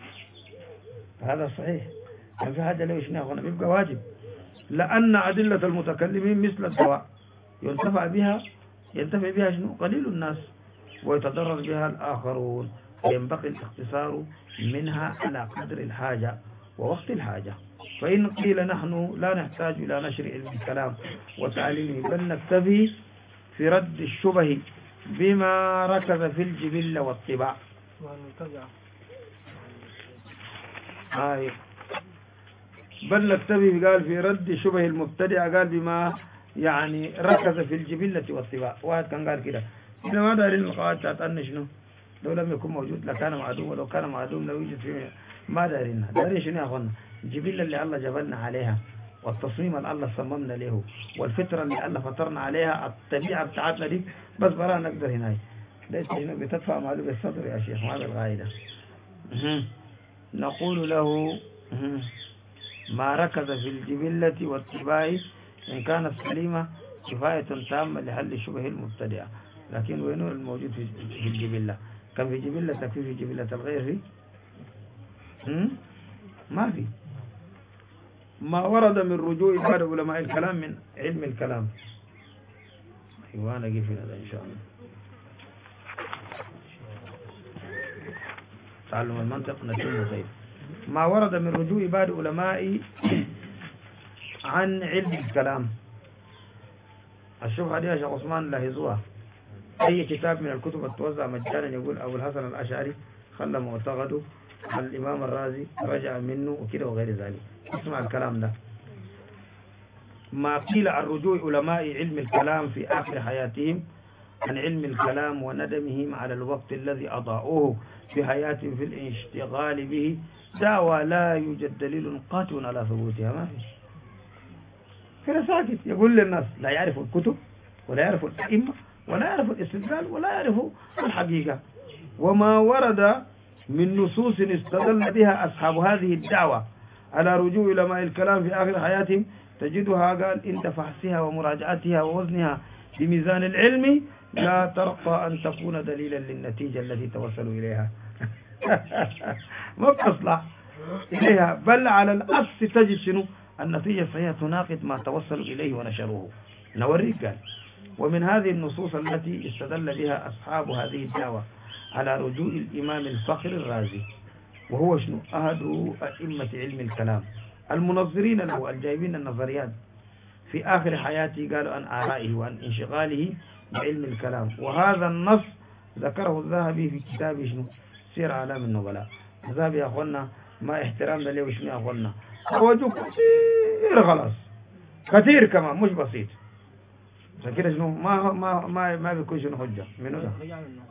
هذا صحيح، كان في حاجة ليش ناخذنا بيبقى واجب، لأن أدلة المتكلمين مثل الدواء ينتفع بها شنو؟ قليل الناس ويتضرر بها الآخرون، فينبغي الاختصار منها على قدر الحاجة ووقت الحاجة. فإن قيل نحن لا نحتاج إلى نشر علم الكلام وتعليمه بل نكتفي في رد الشبه بما ركز في الجبلة والطباع. بل نكتفي قال في رد شبه المبتدع قال بما يعني ركز في الجبلة والطباع. واحد كان قال كده إذا ما دارين القواعد تتأنى شنو لو لم يكن موجود لكان معدوم، ولو كان معدوم لو يوجد فيه ما دارينها. دارين شنو يا أخوانا؟ الجبلة اللي الله جبلنا عليها، والتصميم اللي الله صممنا له، والفطرة اللي الله فطرنا عليها، الطبيعة بتاعتنا دي بس برا نقدر هنا. ده شنو بتدفع ماله بالصدر يا شيخ، ما بالغايدة. نقول له ما ركز في الجبلة والطباع إن كانت سليمة كفاية تامة لحل شبه المبتدعة. لكن وينه الموجود في الجبلة؟ كان في جبلة تكفي في جبلة الغير في ما في. ما ورد من رجوع بعض علماء الكلام من علم الكلام. وانا اجي في هذا ان شاء الله. تعلم المنطق نتم خير. ما ورد من رجوع بعض علماء عن علم الكلام. الشبهة دي يا شيخ عثمان لاحظوها. أي كتاب من الكتب التوزع مجانا يقول أبو الحسن الأشعري خلى معتقده، الإمام الرازي رجع منه وكده وغير ذلك. اسمع الكلام ده. ما قيل عن رجوع علماء علم الكلام في آخر حياتهم عن علم الكلام وندمهم على الوقت الذي أضاعوه في حياتهم في الاشتغال به دعوى لا يوجد دليل قاطع على ثبوتها. ما فيش كده ساكت يقول للناس لا يعرفوا الكتب ولا يعرفوا الأئمة ولا يعرفوا الاستدلال ولا يعرفوا الحقيقة. وما ورد من نصوص استدل بها أصحاب هذه الدعوة على رجوع علماء الكلام في آخر حياتهم تجدها قال إن فحصها ومراجعتها ووزنها بميزان العلم لا ترقى أن تكون دليلا للنتيجة التي توصلوا إليها. ما بتصلح إليها، بل على العكس تجد شنو النتيجة الصحيحة تناقض ما توصلوا إليه ونشروه. نوريك قال ومن هذه النصوص التي استدل بها أصحاب هذه الدعوة على رجوع الإمام الفخر الرازي، وهو شنو أحد أئمة علم الكلام المنظرين له الجايبين النظريات في آخر حياته، قالوا عن آرائه وعن انشغاله بعلم الكلام. وهذا النص ذكره الذهبي في كتابه شنو سير أعلام النبلاء. الذهبي يا أخوانا ما احترام له وشنو يا أخوانا توجه كثير، خلاص كثير كمان مش بسيط. فكده شنو ما بيكون شنو حجة منو ده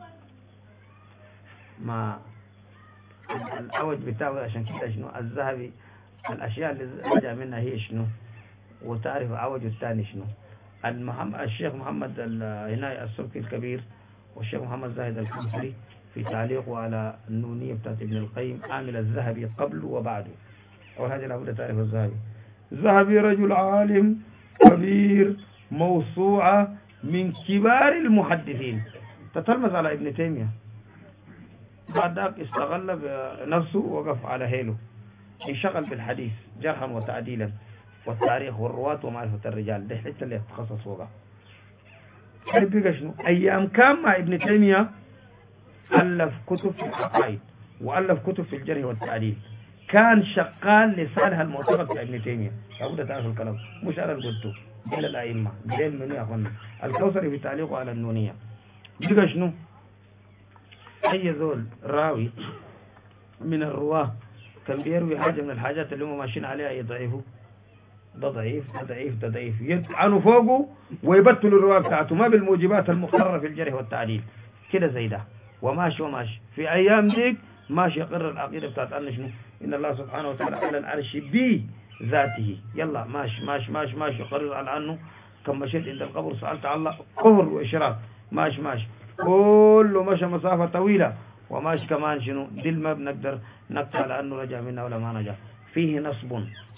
ما الأوج بتاعه. عشان كده شنو الذهبي الأشياء اللي رجع منها هي شنو، وتعرف عوجه الثاني شنو. الشيخ محمد هنا السبكي الكبير والشيخ محمد زاهد الكمسري في تعليقه على النونية بتاعت ابن القيم عامل الذهبي قبل وبعده. أول حاجة لابد تعرف الذهبي رجل عالم كبير، موسوعة من كبار المحدثين، تتلمذ على ابن تيمية. بعد ذلك استغل بنفسه وقف على هيله، انشغل بالحديث جرحا وتعديلا والتاريخ والرواة ومعرفة الرجال، ده حتى اللي يتخصص وقع. بقى شنو أيام كان مع ابن تيمية ألف كتب في العقائد وألف كتب في الجرح والتعديل، كان شغال لصالح المعتقد في ابن تيمية. لابد تعرف الكلام، مش أنا اللي قلته، دين الأئمة دين منو يا أخوانا. الكوثري في تعليقه على النونية بقى شنو أي ذول راوي من الرواه كان بيروي حاجة من الحاجات اللي هم ماشيين عليها يضعفوا، ده ضعيف ده ضعيف ده ضعيف، يطعنوا فوقه ويبطلوا الرواه بتاعته ما بالموجبات المقررة في الجرح والتعديل كده زي ده. وماشي في أيام ديك ماشي يقرر العقيدة بتاعت أن شنو إن الله سبحانه وتعالى على العرش بذاته. يلا ماشي يقرر على أنه كم مشيت عند القبر سألت الله كفر وإشراك، ماشي كله مشى مسافة طويلة وماشي كمان شنو دل ما بنقدر نقطع على أنه رجع منا ولا ما رجع. فيه نصب،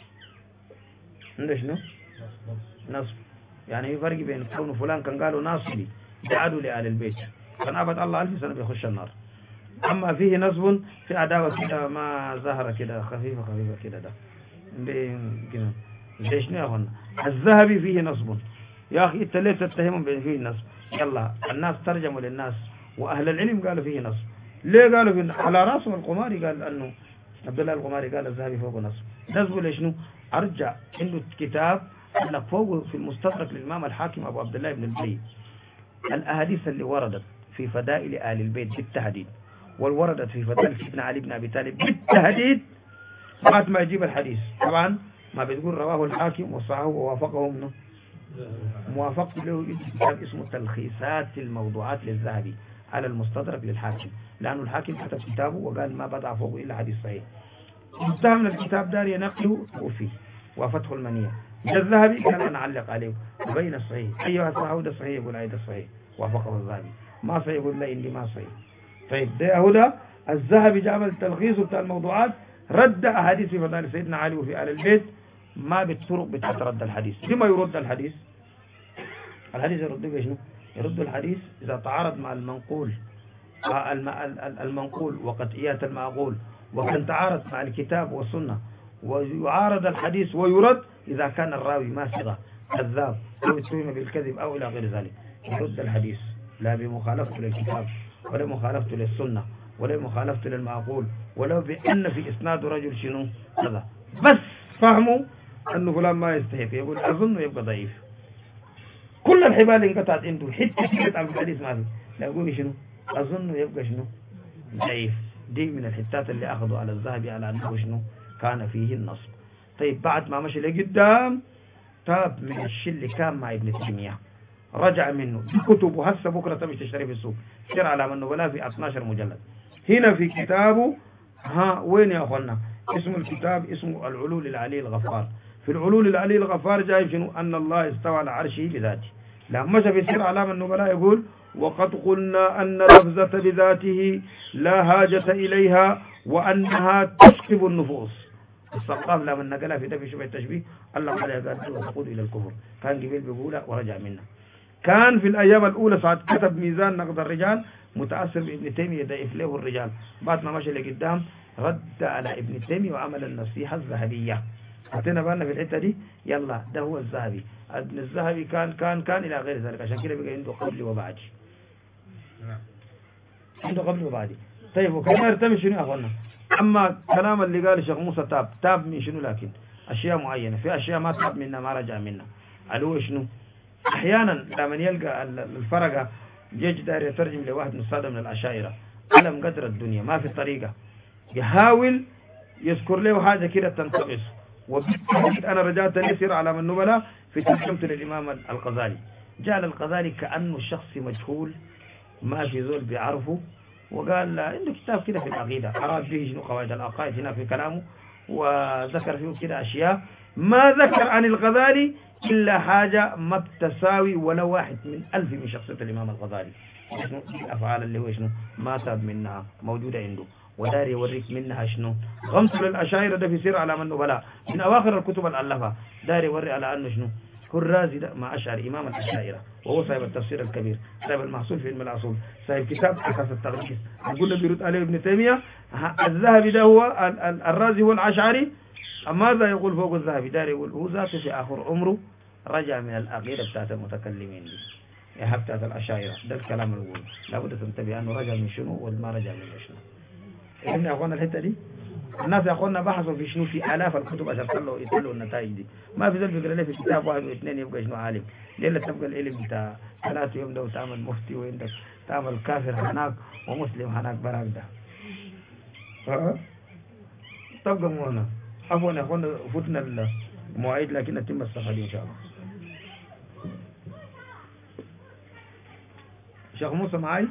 عنده شنو نصب، يعني في فرق بين كونه فلان كان قالوا ناصبي بعدوا لآل البيت كان أبد الله 1000 سنة بيخش النار. أما فيه نصب في عداوة كده ما ظهر كده خفيفة كده ده كده زي شنو يا أخوانا. الذهبي فيه نصب يا أخي أنت ليه تتهمهم بأن فيه نصب؟ يلا الناس ترجموا للناس وأهل العلم قالوا فيه نصب. ليه قالوا فيه على راسهم القماري قال أنه عبد الله القماري قال الذهبي فوق نصب. نصب ليشنو؟ أرجع إنه كتاب لك فوق في المستدرك للإمام الحاكم أبو عبد الله بن البي الأحاديث اللي وردت في فضائل آل البيت بالتحديد والوردت في فضائل سيدنا علي بن أبي طالب بالتحديد، بعد ما يجيب الحديث طبعا ما بتقول رواه الحاكم وصححه ووافقه منه موافق له كتاب اسمه تلخيصات الموضوعات للذهبي على المستدرك للحاكم، لأنه الحاكم كتب كتابه وقال ما بدع فوق إلا حديث صحيح. انتهى من الكتاب دار ينقله وفيه وفتح المنية. الذهبي كان أنا أعلق عليه وبين الصحيح أيها صحيح ده صحيح يقول عيد الصحيح وافقه الذهبي، ما صحيح يقول لا إني ما صحيح. طيب ده هدى الذهبي جاب التلخيص بتاع الموضوعات رد أحاديث في فضائل سيدنا علي وفي آل البيت ما بالطرق بترد الحديث. لما يرد الحديث يرد بشنو؟ يرد الحديث إذا تعارض مع المنقول وقطعيات المعقول، وكان تعارض مع الكتاب والسنة، ويعارض الحديث ويرد إذا كان الراوي ماسغة كذاب أو اتهم بالكذب أو إلى غير ذلك. يرد الحديث لا بمخالفته للكتاب ولا مخالفته للسنة ولا مخالفته للمعقول ولو بأن في إسناد رجل شنو هذا، بس فهموا أنه فلان ما يستحق يقول أظن يبقى ضعيف. كل الحبال انقطعت عنده حتى كانت عن الحديث ما في لا يقول شنو أظن يبقى شنو ضعيف. دي من الحتات اللي أخذوا على الذهبي على أنه شنو كان فيه النصب. طيب بعد ما مشي لقدام تاب من الشيء اللي كان مع ابن تيمية، رجع منه كتبه هسه بكرة تمشي تشتري في السوق سير على من النبلاء في 12 مجلد. هنا في كتابه وين يا أخوانا اسم الكتاب اسمه العلول العلي الغفار. في العلول العلي الغفار جايب شنو أن الله استوى على عرشه بذاته. لما مشى في سير على من النبلاء يقول وقد قلنا أن لفظة بذاته لا حاجة إليها وأنها تسقب النفوس. السقاف لما نقلها في دفع شبه التشبيه الله قال يا قال وتقود إلى الكفر، كان قبيل بيقولها ورجع منها. كان في الأيام الأولى ساعة كتب ميزان نقد الرجال متأثر بابن تيمية ضعف له الرجال، بعد ما مشى لقدام رد على ابن تيمية وعمل النصيحة الذهبية. حطينا بالنا في الحتة دي، يلا ده هو الذهبي. ابن الذهبي كان إلى غير ذلك، عشان كده بقى عنده قبل وبعدي، عنده قبل وبعدي. طيب وكان يرتمي شنو يا أخوانا؟ أما كلام اللي قال الشيخ موسى تاب من شنو؟ لكن أشياء معينة، في أشياء ما تاب منها ما رجع منها. علو شنو؟ أحيانا لما يلقى الفرقة يجي داير يترجم لواحد من السادة من الأشاعرة علم قدر الدنيا ما في طريقة، يحاول يذكر له حاجة كده تنتقص. وبالتالي أنا رجعت نسير على من نبلة في ترجمة للإمام الغزالي، جعل الغزالي كأنه شخص مجهول ما في زول بيعرفه، وقال عنده كتاب كده في العقيدة أراد به شنو قواعد العقائد هنا في كلامه، وذكر فيه كده أشياء ما ذكر عن الغزالي إلا حاجة ما بتساوي ولا واحد من 1000 من شخصية الإمام الغزالي. شنو الأفعال اللي هو شنو ما تاب منها موجودة عنده، ودار يوريك منها شنو غمس للأشاعرة ده في سير على من نبلاء من أواخر الكتب الألفة، دار يوري على أنه شنو هو الرازي ده مع أشعري إمام الأشاعرة، وهو صاحب التفسير الكبير، صاحب المحصول في علم الأصول، صاحب كتاب أساس التغليس. يقول له بيرد عليه ابن تيمية الذهبي ده هو الرازي هو الأشعري. ماذا يقول فوق الذهبي؟ دار يقول هو ذاته في آخر عمره رجع من العقيدة بتاعت المتكلمين دي يا بتاعت الأشاعرة. ده الكلام اللي يقول لابد تنتبه أنه رجع من شنو وما رجع من شنو. إحنا يا أخوانا الحتة دي الناس يا أخوانا بحثوا في شنو في آلاف الكتب عشان يطلعوا النتائج دي. ما في ذلك بيقرأ لي في كتاب واحد واثنين يبقى شنو عالم. ليلة تبقى العلم بتاع 3 يوم ده وتعمل مفتي وعندك تعمل كافر هناك ومسلم هناك براك ده. تبقى مونا عفوا يا أخوانا فتنا المواعيد لكن نتم الصفحة دي إن شاء الله. شيخ موسى معي؟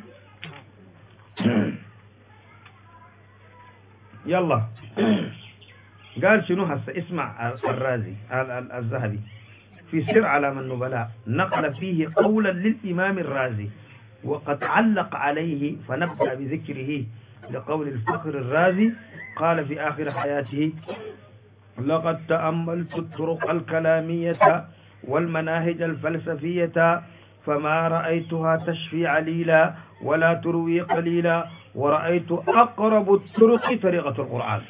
يلا قال شنو هسه اسمع الرازي الذهبي في سير علام النبلاء نقل فيه قولا للإمام الرازي وقد علق عليه، فنبدأ بذكره لقول الفخر الرازي قال في آخر حياته: لقد تأملت الطرق الكلامية والمناهج الفلسفية فما رأيتها تشفي عليلا ولا تروي قليلا، ورأيت أقرب الطرق طريقة القرآن.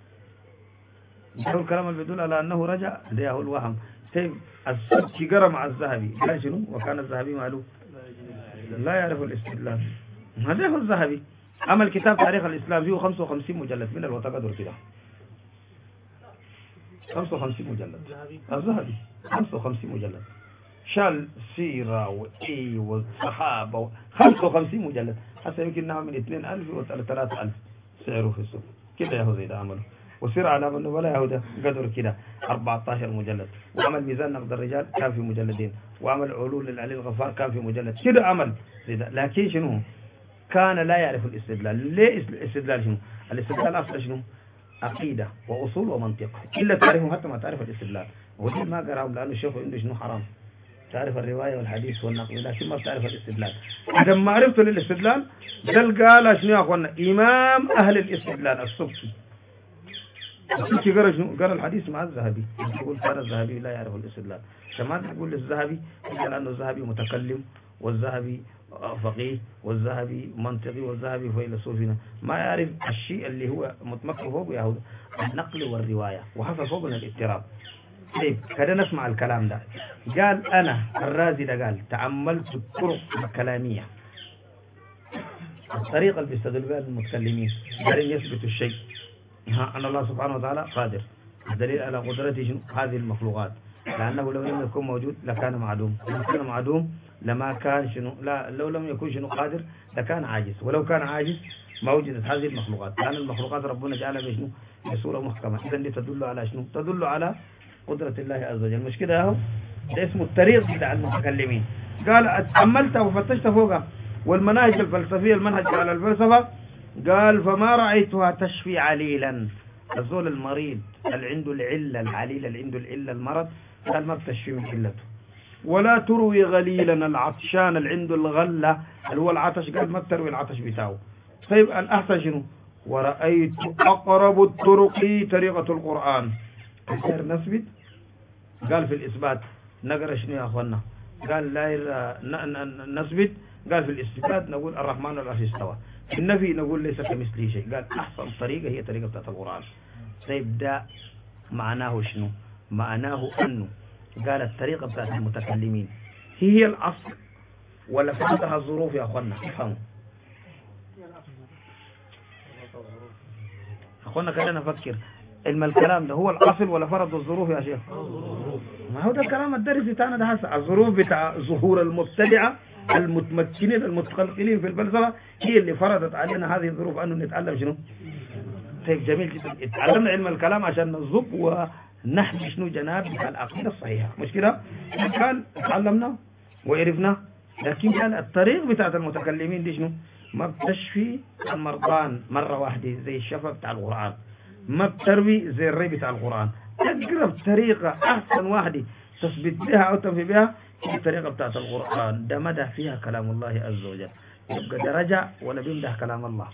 ده الكلام اللي بيدل على أنه رجع ده الوهم. طيب السبكي قرأ مع الذهبي قال شنو؟ وكان الذهبي ماله لا يعرف الاستدلال. هذا هو الذهبي. عمل كتاب تاريخ الإسلام فيه 55 مجلد من الوتقدر كده 55 مجلد. الذهبي 55 مجلد شال سيرة وإي والصحابة 55 مجلد. حتى يمكن نعمل من 2000 و 3000 سعره في السوق كده يا هو زي ده عمله. وسير على من ولا يهودا قدر كده 14 مجلد. وعمل ميزان نقد الرجال كان في مجلدين. وعمل علول للعلي الغفار كان في مجلد كده عمل زي ده. لكن شنو كان لا يعرف الاستدلال. ليه الاستدلال؟ شنو الاستدلال؟ أصلا شنو عقيدة وأصول ومنطق إلا تعرفهم حتى ما تعرف الاستدلال. ودي ما قراهم لأنه الشيخ عنده شنو حرام تعرف الرواية والحديث والنقل لكن ما بتعرف الاستدلال. إذا ما عرفت للاستدلال ده قال شنو يا أخوانا إمام أهل الاستدلال السبكي. السبكي قرأ شنو؟ قرأ الحديث مع الذهبي. يقول كان الذهبي لا يعرف الاستدلال. كمان تقول للذهبي لأنه الذهبي متكلم والذهبي فقيه والذهبي منطقي والذهبي فيلسوفنا ما يعرف الشيء اللي هو متمكن فوق يهود النقل والرواية وحصل فوقنا الاضطراب. طيب كده نسمع الكلام ده. قال أنا الرازي ده قال تأملت الطرق الكلامية الطريقة اللي بيستدل بها المتكلمين قال يثبت الشيء أن الله سبحانه وتعالى قادر. الدليل على قدرته هذه المخلوقات لأنه لو لم يكن موجود لكان معدوم. لو كان معدوم لما كان شنو لا لو لم يكن شنو قادر لكان عاجز. ولو كان عاجز ما وجدت هذه المخلوقات لأن المخلوقات ربنا جعلها بشنو بصورة محكمة. إذا دي تدل على شنو؟ تدل على قدرة الله عز وجل. مش كده اهو ده اسمه الطريق بتاع المتكلمين. قال تأملت وفتشت فوقها والمناهج الفلسفية المنهج على الفلسفة قال فما رأيتها تشفي عليلا. الزول المريض اللي عنده العلة العليلة اللي عنده العلة المرض قال ما بتشفي من علته. ولا تروي غليلا العطشان اللي عنده الغلة اللي هو العطش قال ما بتروي العطش بتاعه. طيب الأحسن شنو؟ ورأيت أقرب الطرق طريقة القرآن. غير نثبت قال في الإثبات نقرأ شنو يا أخوانا قال لا نثبت، قال في الاثبات نقول الرحمن على العرش استوى، في النفي نقول ليس كمثله شيء. قال أحسن طريقة هي طريقة بتاعت القرآن. طيب ده معناه شنو؟ معناه أنه قال الطريقة بتاعت المتكلمين هي الأصل ولا فرضها الظروف؟ يا أخوانا افهموا، أخوانا خلينا نفكر، علم الكلام ده هو الأصل ولا فرض الظروف يا شيخ؟ ما هو ده الكلام الدرس بتاعنا ده هسه. الظروف بتاع ظهور المبتدعة المتمكنين المتقلقلين في الفلسفة هي اللي فرضت علينا هذه الظروف أنه نتعلم شنو؟ طيب جميل جدا، اتعلمنا علم الكلام عشان نصب ونحمي شنو جناب العقيدة الصحيحة، مش كده؟ كان تعلمنا وعرفنا، لكن كان الطريق بتاعت المتكلمين دي شنو؟ ما بتشفي المرضان مرة واحدة زي الشفا بتاع القرآن، ما بتروي زي الري بتاع القرآن. أقرب طريقة أحسن واحدة تثبت بها أو تنفي بها هي الطريقة بتاعت القرآن. ده مدح فيها كلام الله عز وجل، يبقى ده رجع ولا بيمدح كلام الله؟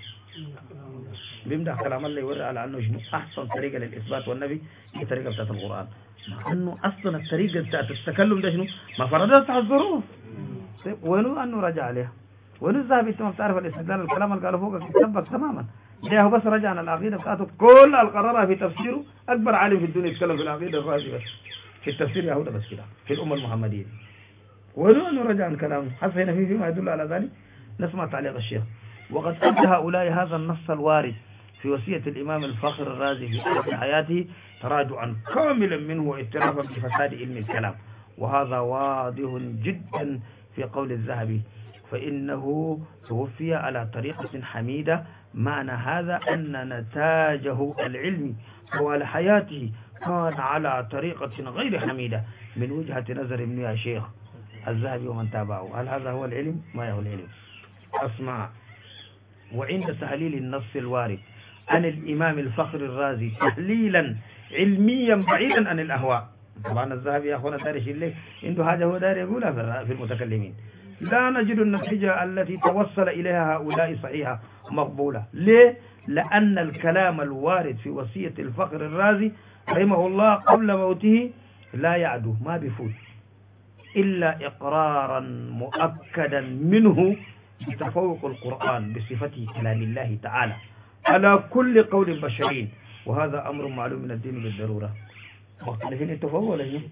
بيمدح كلام الله، يوري على أنه شنو أحسن طريقة للإثبات والنبي هي الطريقة بتاعت القرآن، مع أنه أصلا الطريقة بتاعت التكلم ده شنو ما فرضتها الظروف. طيب وينو أنه رجع عليها؟ وينو الذهبي أنت ما بتعرف الاستدلال الكلام اللي قالوا فوق يتثبت تماما. ده هو بس رجع عن العقيدة بتاعته كل القرارها في تفسيره. أكبر عالم في الدنيا يتكلم في العقيدة الرازي بس في التفسير يهودا بس كده في الأمة المحمدية. وينو أنه رجع عن كلامه؟ حتى هنا فيما يدل على ذلك. نسمع تعليق الشيخ. وقد أدى هؤلاء هذا النص الوارد في وصية الإمام الفخر الرازي في آخر حياته تراجعا كاملا منه واعترافا بفساد علم الكلام، وهذا واضح جدا في قول الذهبي، فإنه توفي على طريقة حميدة. معنى هذا أن نتاجه العلمي طوال حياته كان على طريقة غير حميدة من وجهة نظر ابن يا شيخ الذهبي ومن تابعه. هل هذا هو العلم؟ ما هو العلم؟ أسمع. وعند تحليل النص الوارد عن الإمام الفخر الرازي تحليلا علميا بعيدا عن الأهواء. طبعا الذهبي يا أخوانا دارش اللي عنده حاجة هو داري يقولها في المتكلمين. لا نجد النتيجة التي توصل إليها هؤلاء صحيحة مقبولة. ليه؟ لأن الكلام الوارد في وصية الفخر الرازي رحمه الله قبل موته لا يعدو، ما بيفوت إلا إقرارا مؤكدا منه بتفوق القرآن بصفته كلام الله تعالى على كل قول بشري، وهذا أمر معلوم من الدين بالضرورة. مختلفين التفوق ولا هي؟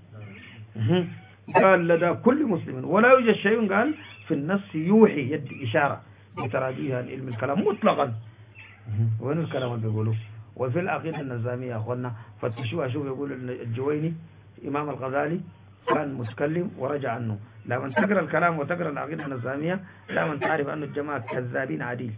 قال لدى كل مسلم ولا يوجد شيء قال في النص يوحي يد إشارة بتراجيها عن علم الكلام مطلقا. وين الكلام اللي بيقولوه؟ وفي العقيدة النظامية يا أخوانا فتشوها، شوف يقول الجويني إمام الغزالي كان متكلم ورجع عنه. لما تقرأ الكلام وتقرأ العقيدة النظامية لما تعرف أن الجماعة كذابين عديل.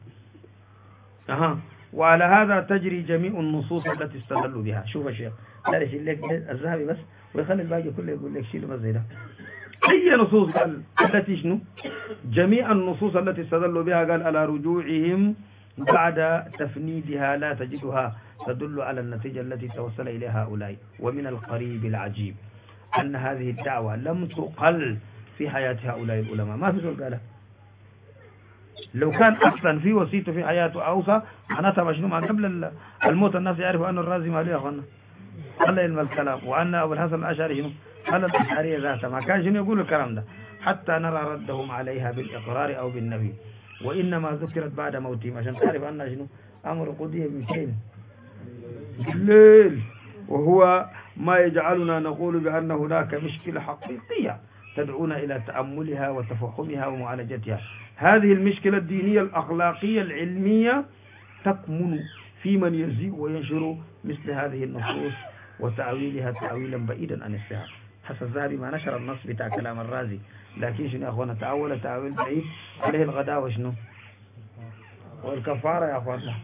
وعلى هذا تجري جميع النصوص التي استدلوا بها. شوف يا شيخ لا يشيل لك الذهبي بس ويخلي الباقي كله يقول لك شيل بس زي ده. أي نصوص قال التي شنو؟ جميع النصوص التي استدلوا بها قال على رجوعهم بعد تفنيدها لا تجدها تدل على النتيجة التي توصل إليها هؤلاء. ومن القريب العجيب أن هذه الدعوة لم تقل في حياة هؤلاء العلماء. ما في زول قالها. لو كان أصلا في وصيته في حياته أوصى معناتها مشنو مع قبل الموت الناس يعرفوا أن الرازي مالي يا أخوانا قال علم الكلام، وأن أبو الحسن الأشعري شنو قال الأشعرية ذاتها ما كان شنو يقول الكلام ده حتى نرى ردهم عليها بالإقرار أو بالنفي، وإنما ذكرت بعد موتهم عشان تعرف أن شنو أمر قضية بمثلين بالليل، وهو ما يجعلنا نقول بأن هناك مشكلة حقيقية تدعونا إلى تأملها وتفهمها ومعالجتها. هذه المشكلة الدينية الأخلاقية العلمية تكمن في من يزيء وينشر مثل هذه النصوص وتأويلها تأويلا بعيدا عن الصحة. حسن الذهبي ما نشر النص بتاع كلام الرازي، لكن شنو يا أخوانا تأول تأويل بعيد عليه الغداء وشنو والكفارة يا أخوانا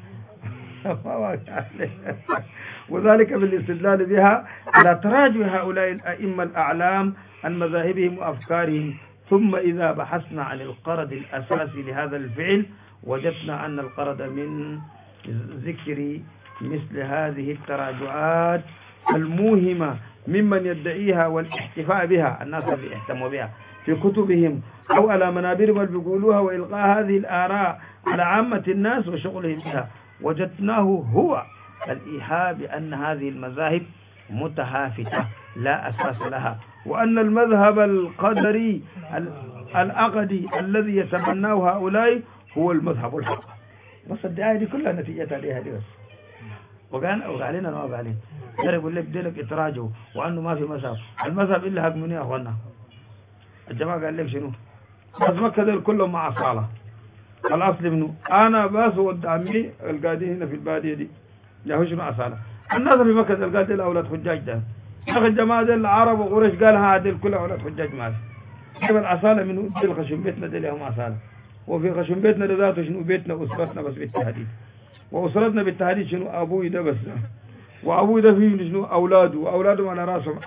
وذلك بالاستدلال بها على تراجع هؤلاء الأئمة الأعلام عن مذاهبهم وأفكارهم. ثم إذا بحثنا عن القرض الأساسي لهذا الفعل وجدنا أن القرض من ذكر مثل هذه التراجعات الموهمة ممن يدعيها والاحتفاء بها الناس اللي اهتموا بها في كتبهم أو على منابرهم اللي بيقولوها وإلقاء هذه الآراء على عامة الناس وشغلهم بها، وجدناه هو الإيحاء بأن هذه المذاهب متهافتة لا أساس لها وأن المذهب القدري العقدي الذي يتبناه هؤلاء هو المذهب الحق. بس الدعاية دي كلها نتيجتها ليها دي بس. وقالين ما قالين يقول لك ديلك اتراجوا وأنه ما في مذهب. المذهب إلا حق من يا أخوانا. الجماعة قال لك شنو؟ بس مكة دول كلهم مع صالة. الأصل منه أنا بس ود عمي القاعدين هنا في البادية دي يا شنو أصالة. الناس في مكة القاعدين أولاد حجاج ده. يا أخي الجماعة دول العرب وقريش قالها هذول كلها أولاد حجاج معه. كيف الأصالة منه دل خشم بيتنا دل هم أصالة. وفي خشم بيتنا ذاته شنو بيتنا أسرتنا بس بالتهديد. وأسرتنا بالتهديد شنو أبوي ده بس. وأبوي ده فيه شنو أولاده وأولاده على راسهم.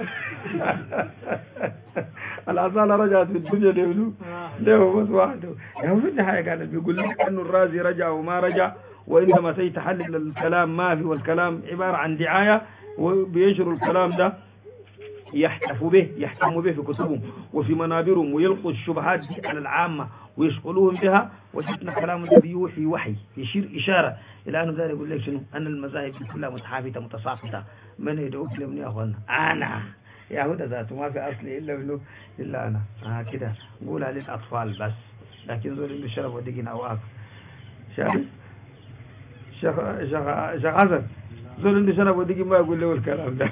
الأصالة رجعت في الدنيا ليه له بس واحده. يعني في النهاية قال بيقول لك أنه الرازي رجع وما رجع وإنما سيتحلل الكلام ما في والكلام عبارة عن دعاية وبينشروا الكلام ده يحتفوا به في كتبهم وفي منابرهم ويلقوا الشبهات دي على العامة ويشغلوهم بها. وجدنا كلام الذي يوحي وحي يشير إشارة إلى أنه ذلك يقول لك شنو أن المذاهب كلها متحافظة متساقطة. من يدعوك لمن يا أخوانا أنا يهودا ذاته ما في أصلي إلا أنا كده نقولها للأطفال بس. لكن زول اللي شرب ودقين أو آكل شيخ حسن زول اللي شرب ودقين ما يقول له الكلام ده.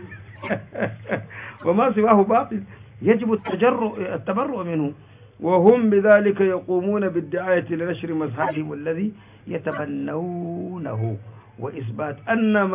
وما سواه باطل يجب التبرؤ منه. وهم بذلك يقومون بالدعاية لنشر مذهبهم الذي يتبنونه وإثبات أن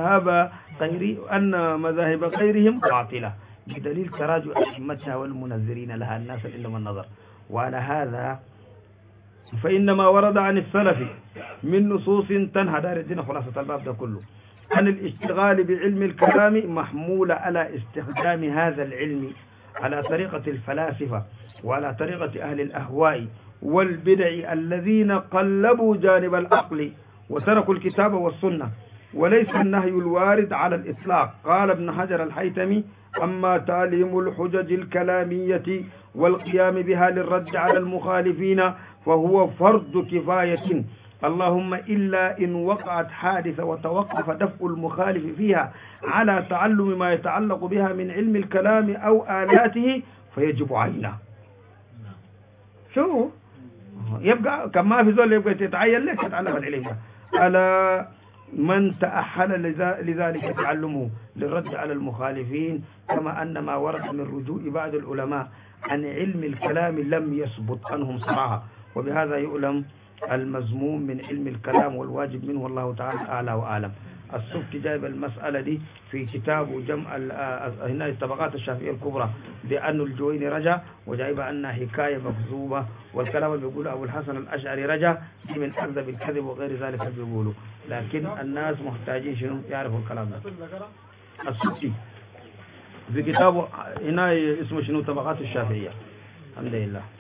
مذاهب غيرهم باطلة بدليل تراجع أئمتها والمنذرين لها الناس إنما النظر. وعلى هذا فإنما ورد عن السلف من نصوص تنهى دار الدين خلاصة الباب ده كله عن الاشتغال بعلم الكلام محمولة على استخدام هذا العلم على طريقة الفلاسفة وعلى طريقة أهل الأهواء والبدع الذين قلبوا جانب العقل وتركوا الكتاب والسنة. وليس النهي الوارد على الإطلاق. قال ابن حجر الحيتمي أما تعليم الحجج الكلامية والقيام بها للرد على المخالفين فهو فرض كفاية اللهم إلا إن وقعت حادثة وتوقف دفع المخالف فيها على تعلم ما يتعلق بها من علم الكلام أو آلاته فيجب علينا. شو يبقى كما في زول يبقى تتعين لك تتعلم العلم ده. ألا من تأهل لذلك تعلمه للرد على المخالفين كما أن ما ورد من رجوع بعض العلماء عن علم الكلام لم يثبت عنهم صراحة. وبهذا يؤلم المذموم من علم الكلام والواجب منه والله تعالى أعلى وأعلم. السبكي جايب المسألة دي في كتابه جمع هنا الطبقات الشافعية الكبرى بأن الجويني رجع وجايب أنها حكاية مكذوبة والكلام اللي بيقوله أبو الحسن الأشعري رجع دي من أكذب الكذب وغير ذلك اللي بيقولوا. لكن الناس محتاجين شنو يعرفوا الكلام ده. السبكي في كتابه هنا اسمه شنو طبقات الشافعية. الحمد لله.